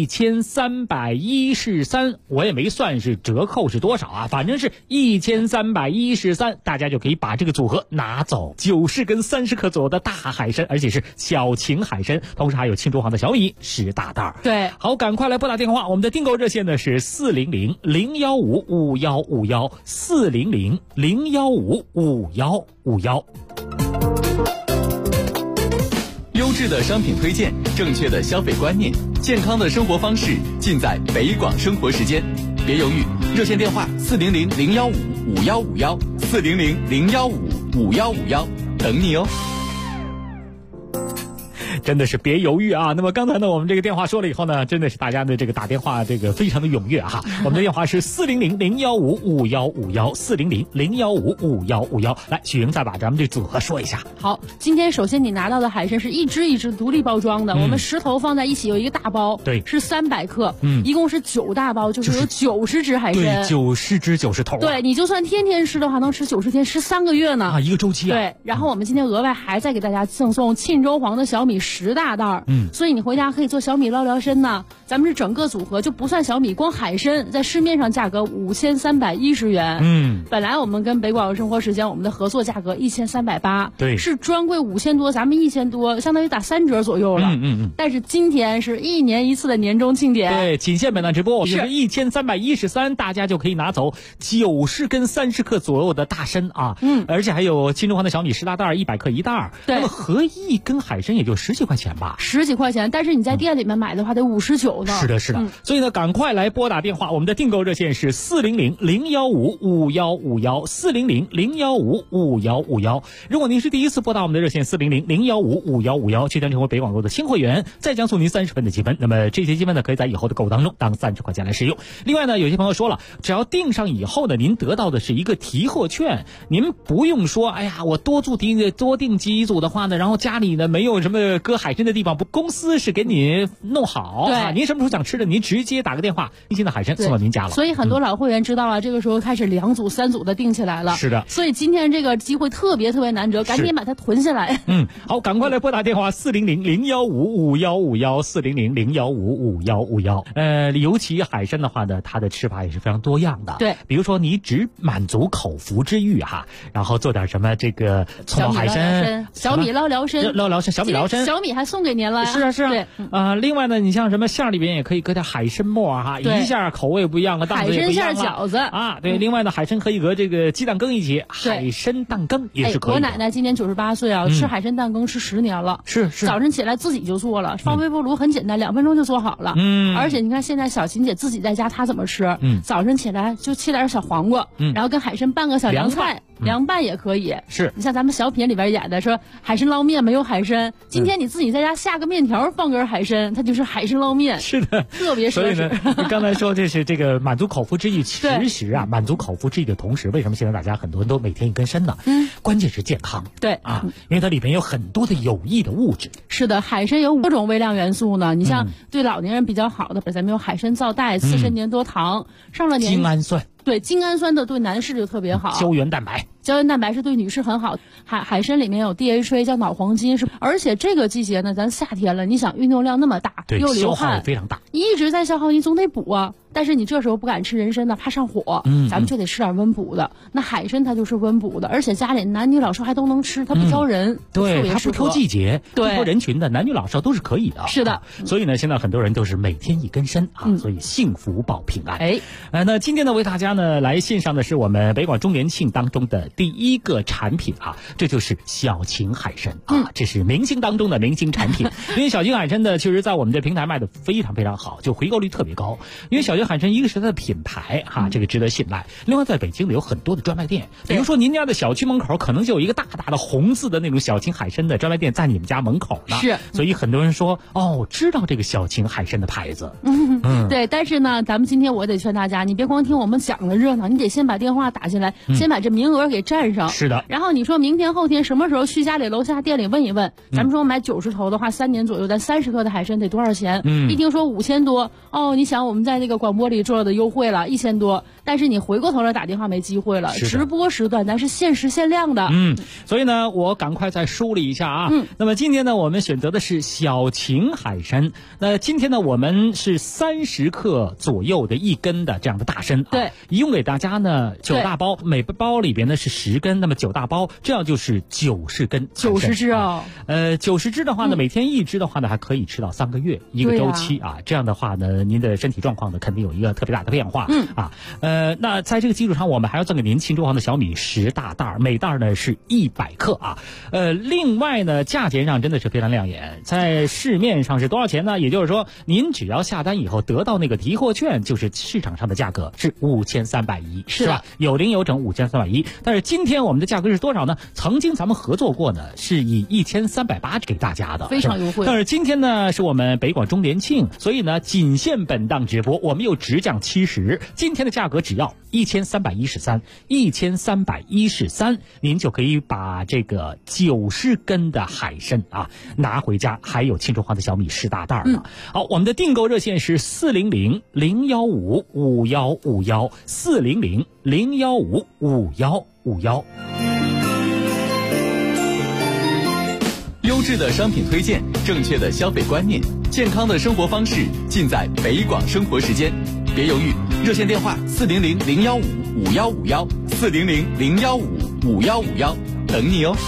1313，我也没算是折扣是多少啊，反正是1313，大家就可以把这个组合拿走，90根30克左右的大海参，而且是小秦海参，同时还有沁州黄的小米10大袋。 对， 好，赶快来拨打电话，我们的订购热线呢是400-015-5151，400-015-5151。 优质的商品推荐，正确的消费观念，健康的生活方式，尽在北广生活时间。别犹豫，热线电话400-015-5151，400-015-5151，等你哦。 真的是别犹豫啊！那么刚才呢，我们这个电话说了以后呢，真的是大家的这个打电话这个非常的踊跃哈。我们的电话是400-015-5151，400-015-5151。来，许莹再把咱们这组合说一下。 好，今天首先你拿到的海参是一只一只独立包装的，我们10头放在一起有一个大包， 对， 是300克，一共是9大包，就是有90只海参， 对，90只90头。 对，你就算天天吃的话，能吃90天，13个月呢啊，一个周期啊。 对，然后我们今天额外还再给大家赠送沁州黄的小米 10大袋，所以你回家可以做小米捞聊参呢。咱们是整个组合就不算小米，光海参在市面上价格5310元。本来我们跟北广生活时间我们的合作价格1380， 对， 是专柜5000多，咱们1000多，相当于打3折左右了。但是今天是1年1次的年终庆典， 对，仅限本档直播，是1313，大家就可以拿走90根30克左右的大参啊。而且还有青州黄的小米10大袋，100克1袋。 对， 那么合一根海参也就10几块钱吧 ，10几块钱，但是你在店里面买的话得59呢。 是的，是的。所以呢，赶快来拨打电话，我们的订购热线是400-015-5151，400-015-5151。如果您是第一次拨打我们的热线400-015-5151，就将成为北广购的新会员，再将送您30分的积分。那么这些积分呢，可以在以后的购物当中当30块钱来使用。另外呢，有些朋友说了，只要订上以后呢，您得到的是一个提货券，您不用说，哎呀，我多订几组的话呢，然后家里呢没有什么搁海参的地方，公司是给你弄好， 对， 您什么时候想吃的，您直接打个电话，新鲜的海参送到您家了。 所以很多老会员知道了，这个时候开始2组3组的订起来了。 是的， 所以今天这个机会特别难得，赶紧把它囤下来。 好，赶快来拨打电话400-015-5151，400-015-5151。尤其海参的话呢，它的吃法也是非常多样的。 对， 比如说你只满足口腹之欲哈，然后做点什么这个葱爆海参、 小米捞聊参、 小米捞参， 小米还送给您了呀。 是啊。 对， 另外呢，你像什么馅里边也可以搁点海参末哈，一下口味不一样了，档次也不一样了。 海参馅饺子啊，对。另外呢，海参可以和这个鸡蛋羹一起，海参蛋羹也是可以的。 我奶奶今年98岁啊，吃海参蛋羹吃10年了。 是。 早晨起来自己就做了，放微波炉很简单，2分钟就做好了。而且你看现在小琴姐自己在家，她怎么吃？早晨起来就切点小黄瓜，然后跟海参拌个小凉菜，凉拌也可以。 是。 你像咱们小品里边演的说海参捞面没有海参，今天你自己在家下个面条放根海参，它就是海参捞面。 是的， 特别奢侈。 所以呢，你刚才说这是这个满足口腹之欲，其实啊，满足口腹之欲的同时，为什么现在大家很多人都每天一根参呢？关键是健康。 对啊，因为它里边有很多的有益的物质。 是的，海参有5种微量元素呢。你像对老年人比较好的，咱们有海参皂苷、刺参粘多糖，上了年精氨酸。 对，精氨酸的对男士就特别好。 胶原蛋白是对女士很好。海参里面有 DHA 叫脑黄金，而且这个季节呢，咱夏天了，你想运动量那么大，又流汗， 消耗也非常大， 一直在消耗，你总得补啊。但是你这时候不敢吃人参呢，怕上火，咱们就得吃点温补的。那海参它就是温补的，而且家里男女老少还都能吃，它不挑人， 对，它不挑季节， 不挑人群的，男女老少都是可以的。 是的， 所以呢，现在很多人都是每天一根参啊，所以幸福保平安。那今天呢，为大家呢来献上的是我们北广周年庆当中的第一个产品啊，这就是小秦海参啊，这是明星当中的明星产品。因为小秦海参呢，其实在我们的平台卖的非常非常好，就回购率特别高。因为小秦海参一个是它的品牌哈，这个值得信赖。另外，在北京呢有很多的专卖店，比如说您家的小区门口可能就有一个大大的红字的那种小秦海参的专卖店在你们家门口呢。 是， 所以很多人说知道这个小秦海参的牌子。 对，但是呢，咱们今天我得劝大家，你别光听我们讲的热闹，你得先把电话打进来，先把这名额给占上。 是的。 然后你说明天后天什么时候去家里楼下店里问一问，咱们说买90头的话，3年左右，咱30克的海参得多少钱？一听说5000多，你想我们在那个广播里做的优惠了1000多，但是你回过头来打电话没机会了。直播时段咱是限时限量的。 所以呢，我赶快再梳理一下啊。那么今天呢，我们选择的是小秦海参。那今天呢，我们是30克左右的1根的这样的大参。 对， 一共给大家呢9大包，每包里边呢是10根，那么9大包，这样就是90根。 90只啊 ，90只的话呢，每天1只的话呢，还可以吃到3个月一个周期啊。这样的话呢，您的身体状况呢，肯定有一个特别大的变化。那在这个基础上，我们还要赠给您青州黄的小米10大袋，每袋呢是100克啊。另外呢，价钱上真的是非常亮眼，在市面上是多少钱呢？也就是说，您只要下单以后得到那个提货券，就是市场上的价格是5310，是吧？有零有整5310。但是今天我们的价格是多少呢？曾经咱们合作过呢，是以1380给大家的， 非常优惠。 但是今天呢，是我们北广周年庆，所以呢，仅限本档直播，我们又直降70，今天的价格只要1313，您就可以把这个90根的海参啊拿回家，还有青州黄的小米10大袋呢。好，我们的订购热线是400-015-5151，400-015-5151。 优质的商品推荐，正确的消费观念，健康的生活方式，尽在北广生活时间。别犹豫，热线电话400-015-5151，400-015-5151，等你哦。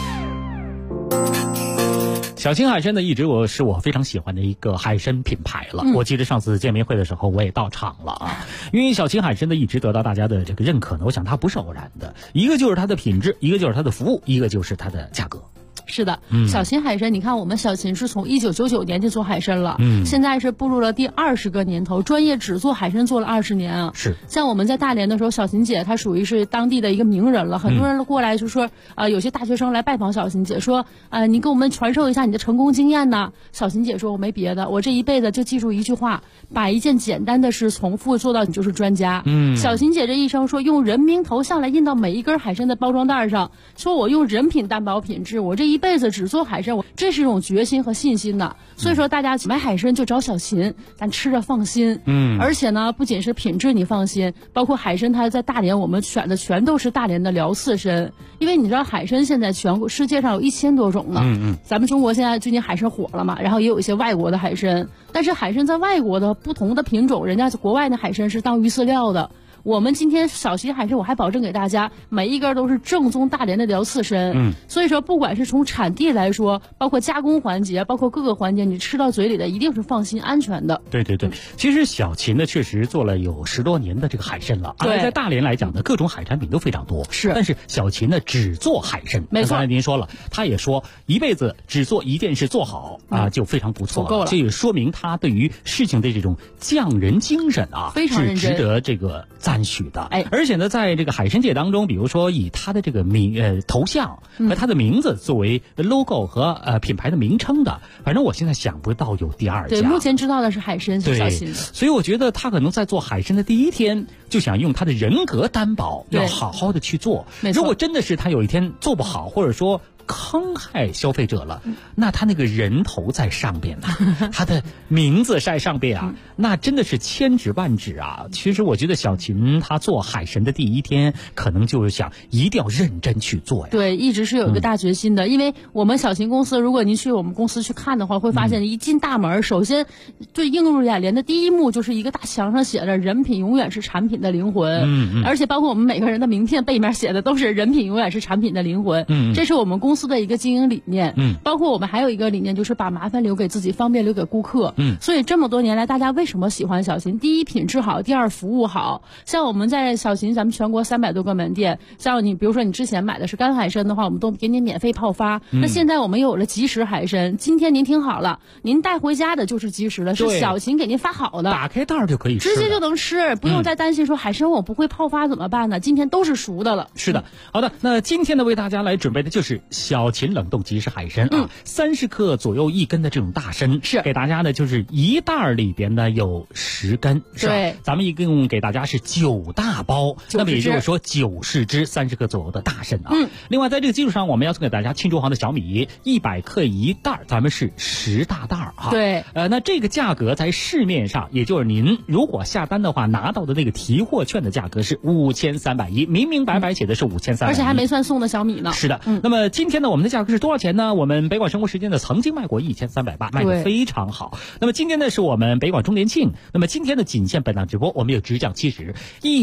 小秦海参呢，一直是我非常喜欢的一个海参品牌了。我记得上次见面会的时候，我也到场了啊。因为小秦海参呢，一直得到大家的这个认可呢，我想它不是偶然的，一个就是它的品质，一个就是它的服务，一个就是它的价格。 是的，小秦海参，你看我们小秦是从1999年就做海参了，现在是步入了第20个年头，专业只做海参做了20年啊。 是， 像我们在大连的时候，小秦姐她属于是当地的一个名人了，很多人过来就说，有些大学生来拜访小秦姐，说，你给我们传授一下你的成功经验呢。小秦姐说，我没别的，我这一辈子就记住一句话，把一件简单的事重复做到你就是专家。小秦姐这一生说，用人名头像来印到每一根海参的包装袋上，说我用人品担保品质，我这一辈子只做海参，这是一种决心和信心的。所以说大家买海参就找小秦，咱吃着放心。而且呢，不仅是品质你放心，包括海参它在大连我们选的全都是大连的辽刺参，因为你知道海参现在全国世界上有1000多种呢。咱们中国现在最近海参火了嘛，然后也有一些外国的海参，但是海参在外国的不同的品种，人家国外的海参是当鱼饲料的。我们今天小秦海参，我还保证给大家每一根都是正宗大连的辽刺参。所以说不管是从产地来说，包括加工环节，包括各个环节，你吃到嘴里的一定是放心安全的。 对对对，其实小秦呢确实做了有10多年的这个海参了，而在大连来讲呢，各种海产品都非常多。 是， 但是小秦呢只做海参。 没错， 刚才您说了，他也说一辈子只做一件事做好啊，就非常不错了，够了。这也说明他对于事情的这种匠人精神啊， 非常认真， 是值得这个赞许的。而且呢，在这个海参界当中，比如说以他的这个头像和他的名字作为 logo 和品牌的名称的，反正我现在想不到有第二家。 对，目前知道的是海参，是小秦。 所以我觉得他可能在做海参的第一天，就想用他的人格担保，要好好的去做。如果真的是他有一天做不好，或者说坑害消费者了，那他那个人头在上边呢，他的名字在上边啊，那真的是千指万指啊。其实我觉得小秦他做海参的第一天，可能就是想一定要认真去做呀。 对，一直是有一个大决心的。因为我们小秦公司，如果您去我们公司去看的话，会发现一进大门，首先最映入眼帘的第一幕就是一个大墙上写着"人品永远是产品的灵魂"，而且包括我们每个人的名片背面写的都是"人品永远是产品的灵魂"。这是我们公司的一个经营理念。包括我们还有一个理念，就是把麻烦留给自己，方便留给顾客。所以这么多年来，大家为什么喜欢小秦？第一，品质好；第二，服务好。像我们在小秦，咱们全国300多个门店，像你比如说你之前买的是干海参的话，我们都给你免费泡发。那现在我们又有了即食海参，今天您听好了，您带回家的就是即食的，是小秦给您发好的， 打开袋就可以吃， 直接就能吃，不用再担心说海参我不会泡发怎么办呢？今天都是熟的了。 是的，好的，那今天呢为大家来准备的就是小秦冷冻即食海参啊，30克左右1根的这种大参，是给大家呢就是一袋里边呢有10根，是吧？ 对， 咱们一共给大家是9大包，那么也就是说90只30克左右的大参啊。另外在这个基础上，我们要送给大家青竹黄的小米100克1袋，咱们是10大袋啊。 对， 那这个价格在市面上，也就是您如果下单的话拿到的那个提货券的价格是5310，明明白白写的是5310， 而且还没算送的小米呢。 是的，那么今天呢，我们的价格是多少钱呢？我们北广生活时间呢曾经卖过1380，卖得非常好。那么今天呢是我们北广周年庆，那么今天的仅限本档直播，我们有直降70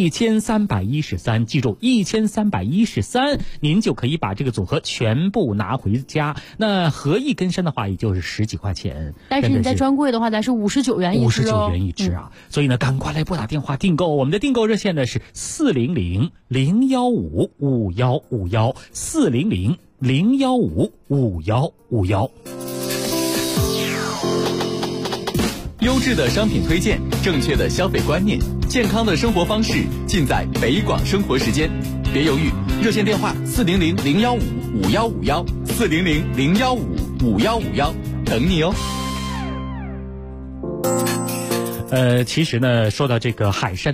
1313，记住1313，您就可以把这个组合全部拿回家。那合1根参的话，也就是10几块钱。 但是你在专柜的话，咱是59元一只 ，59元一只啊！所以呢，赶快来拨打电话订购，我们的订购热线呢是400-015-5151，400-015-5151。 优质的商品推荐，正确的消费观念，健康的生活方式，尽在北广生活时间。别犹豫，热线电话400-015-5151，400-015-5151，等你哦。 其实呢，说到这个海参呐，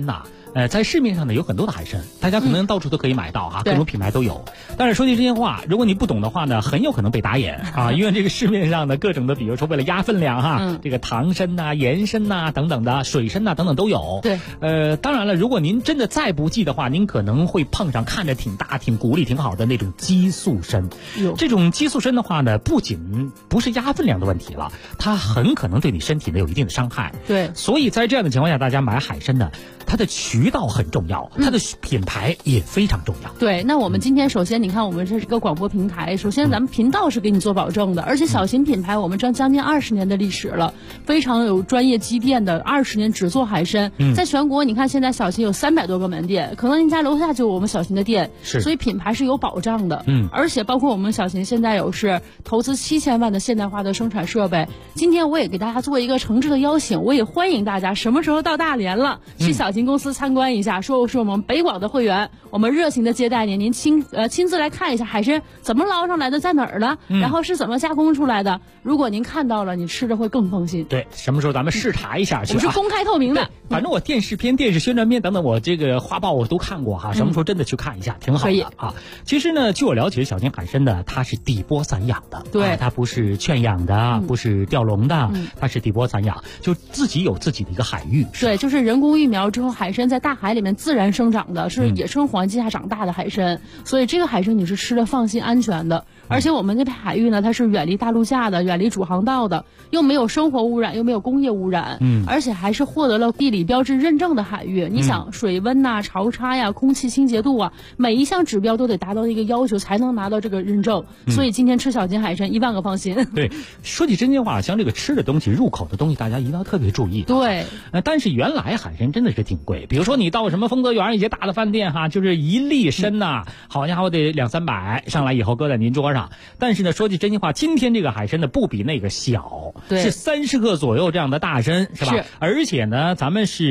在市面上呢有很多的海参，大家可能到处都可以买到哈，各种品牌都有。但是说句真心话，如果你不懂的话呢，很有可能被打眼啊，因为这个市面上的各种的，比如说为了压分量哈，这个糖参呐、盐参呐等等的，水参呐等等都有。 对， 当然了，如果您真的再不济的话，您可能会碰上看着挺大、挺骨力挺好的那种激素参。这种激素参的话呢，不仅不是压分量的问题了，它很可能对你身体呢有一定的伤害。 对， 所以在这样的情况下，大家买海参呢，它的渠道很重要，它的品牌也非常重要。 对，那我们今天首先你看，我们这是个广播平台，首先咱们频道是给你做保证的，而且小型品牌我们将近20年的历史了，非常有专业积淀的，20年只做海参。在全国你看现在小型有300多个门店，可能您家楼下就有我们小型的店，所以品牌是有保障的。而且包括我们小型现在有是投资7000万的现代化的生产设备。今天我也给大家做一个诚挚的邀请，我也欢迎大家什么时候到大连了，去小型公司参观一下，说是我们北广的会员，我们热情的接待您，您亲自来看一下海参怎么捞上来的，在哪儿了，然后是怎么加工出来的。如果您看到了，你吃着会更放心。 对，什么时候咱们视察一下去？ 我们是公开透明的， 反正我电视片、电视宣传片等等，我这个画报我都看过哈。什么时候真的去看一下，挺好的啊。其实呢，据我了解，小型海参呢，它是底波散养的， 对， 它不是圈养的，不是钓笼的，它是底波散养，就自己有自己的一个海域。 对，就是人工育苗之后，海参在大海里面自然生长的，是野生环境下长大的海参，所以这个海参你是吃的放心安全的。而且我们这片海域呢，它是远离大陆架的，远离主航道的，又没有生活污染，又没有工业污染，而且还是获得了地理标志认证的海域。你想水温呐、潮差呀、空气清洁度啊，每一项指标都得达到一个要求才能拿到这个认证。所以今天吃小型海参10000个放心。 对，说起真心话，像这个吃的东西、入口的东西，大家一定要特别注意。 对， 但是原来海参真的是挺贵，比如说你到什么丰泽园一些大的饭店哈，就是一粒参呐，好家伙得200-300上来以后搁在您桌上。但是呢，说句真心话，今天这个海参呢不比那个小，是30克左右这样的大参，是吧？而且呢，咱们是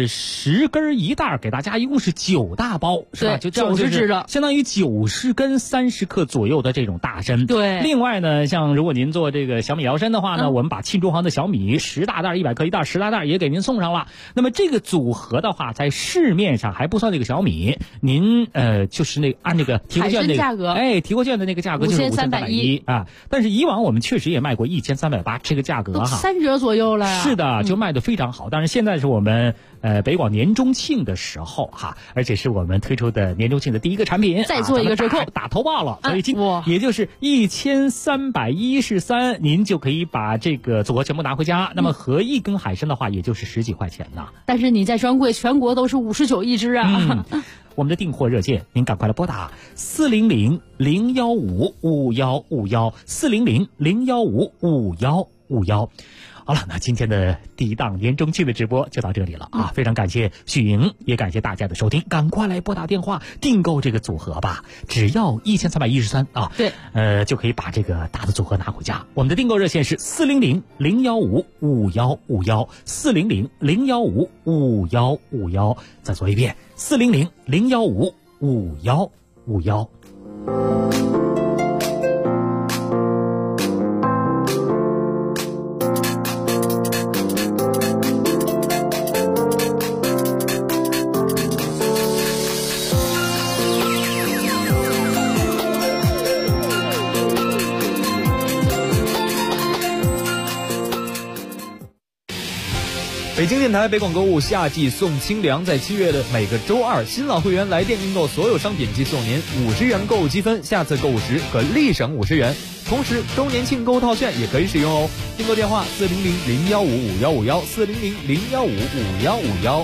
10根1袋，给大家一共是9大包，是吧？就 90只的， 相当于90根30克左右的这种大参。 对。 另外呢，像如果您做这个小米摇参的话呢，我们把沁中航的小米10大袋100克1袋10大袋也给您送上了。那么这个组合的话，在市面上还不算那个小米，您就是那个按那个提货券那个价格， 提货券的那个价格就是5310啊。但是以往我们确实也卖过1380这个价格哈 ，3折左右了呀。 是的，就卖得非常好。但是现在是我们北广年中庆的时候哈，而且是我们推出的年中庆的第一个产品， 再做一个折扣， 打头报了，所以也就是1313，您就可以把这个组合全部拿回家。那么合一根海参的话，也就是10几块钱呢。 但是你在专柜全国都是59一只啊。 我们的订货热线，您赶快来拨打400-015-5151，400-015-5151。好了，那今天的第一档年中庆的直播就到这里了啊！非常感谢许莹，也感谢大家的收听，赶快来拨打电话订购这个组合吧，只要1313啊！ 对， 就可以把这个大的组合拿回家。我们的订购热线是400-015-5151，400-015-5151。再说一遍，400-015-5151。 北京电台北广购物夏季送清凉，在7月的每个周二，新老会员来电订购所有商品即送您50元购物积分，下次购物时可立省50元。同时，周年庆购物套券也可以使用哦。订购电话400-015-5151，400-015-5151。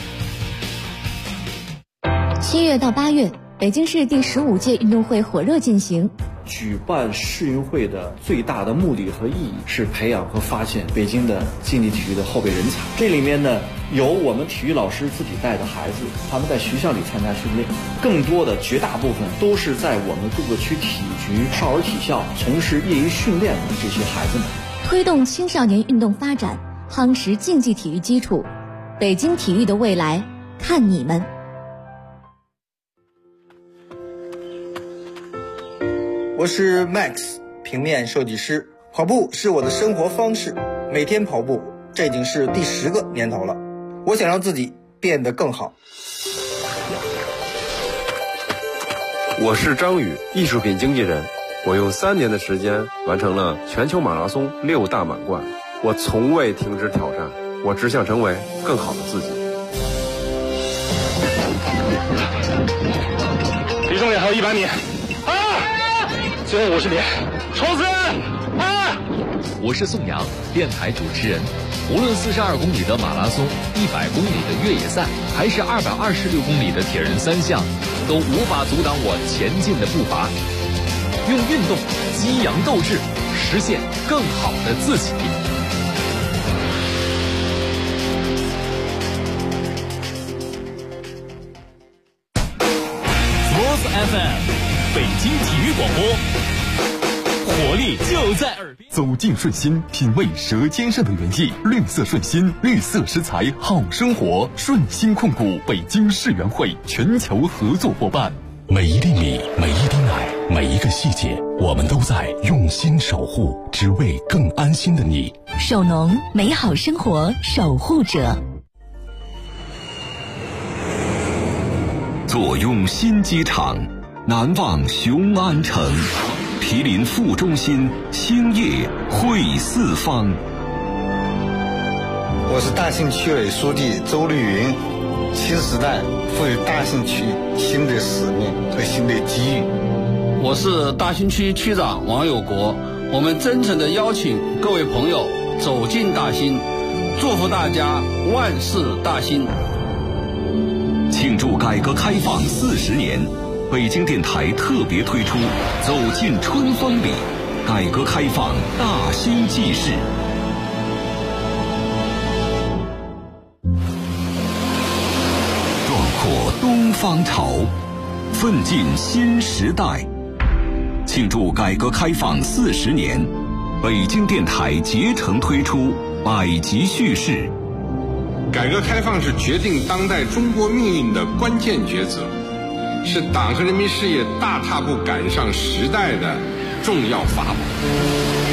7月到8月，北京市第15届运动会火热进行。 举办世运会的最大的目的和意义是培养和发现北京的竞技体育的后备人才。这里面呢，有我们体育老师自己带的孩子，他们在学校里参加训练，更多的绝大部分都是在我们各个区体育局、少儿体校从事业余训练的这些孩子们。 推动青少年运动发展，夯实竞技体育基础，北京体育的未来看你们。 我是 Max， 平面设计师。跑步是我的生活方式，每天跑步，这已经是第10个年头了。我想让自己变得更好。 我是张宇，艺术品经纪人。我用3年的时间完成了全球马拉松6大满贯。我从未停止挑战，我只想成为更好的自己。 离终点还有100米，最后50米，冲刺！ 我是宋阳，电台主持人。无论42公里的马拉松、100公里的越野赛，还是226公里的铁人3项，都无法阻挡我前进的步伐。用运动激扬斗志，实现更好的自己。 FM 北京体育广播，活力就在耳边。 走进顺心，品味舌尖上的原意。绿色顺心，绿色食材好生活。顺心控股北京世园会全球合作伙伴。 每一粒米，每一滴奶，每一个细节，我们都在用心守护，只为更安心的你。 守农，美好生活守护者。 坐拥新机场，难忘雄安城，毗邻副中心，兴业汇四方。 我是大兴区委书记周绿云。新时代赋予大兴区新的使命和新的机遇。 我是大兴区区长王有国，我们真诚地邀请各位朋友走进大兴，祝福大家万事大兴。 庆祝改革开放40年，北京电台特别推出《走进春风里》，改革开放大兴纪事。壮阔东方潮，奋进新时代。庆祝改革开放40年，北京电台竭诚推出百集叙事。 改革开放是决定当代中国命运的关键抉择，是党和人民事业大踏步赶上时代的重要法宝。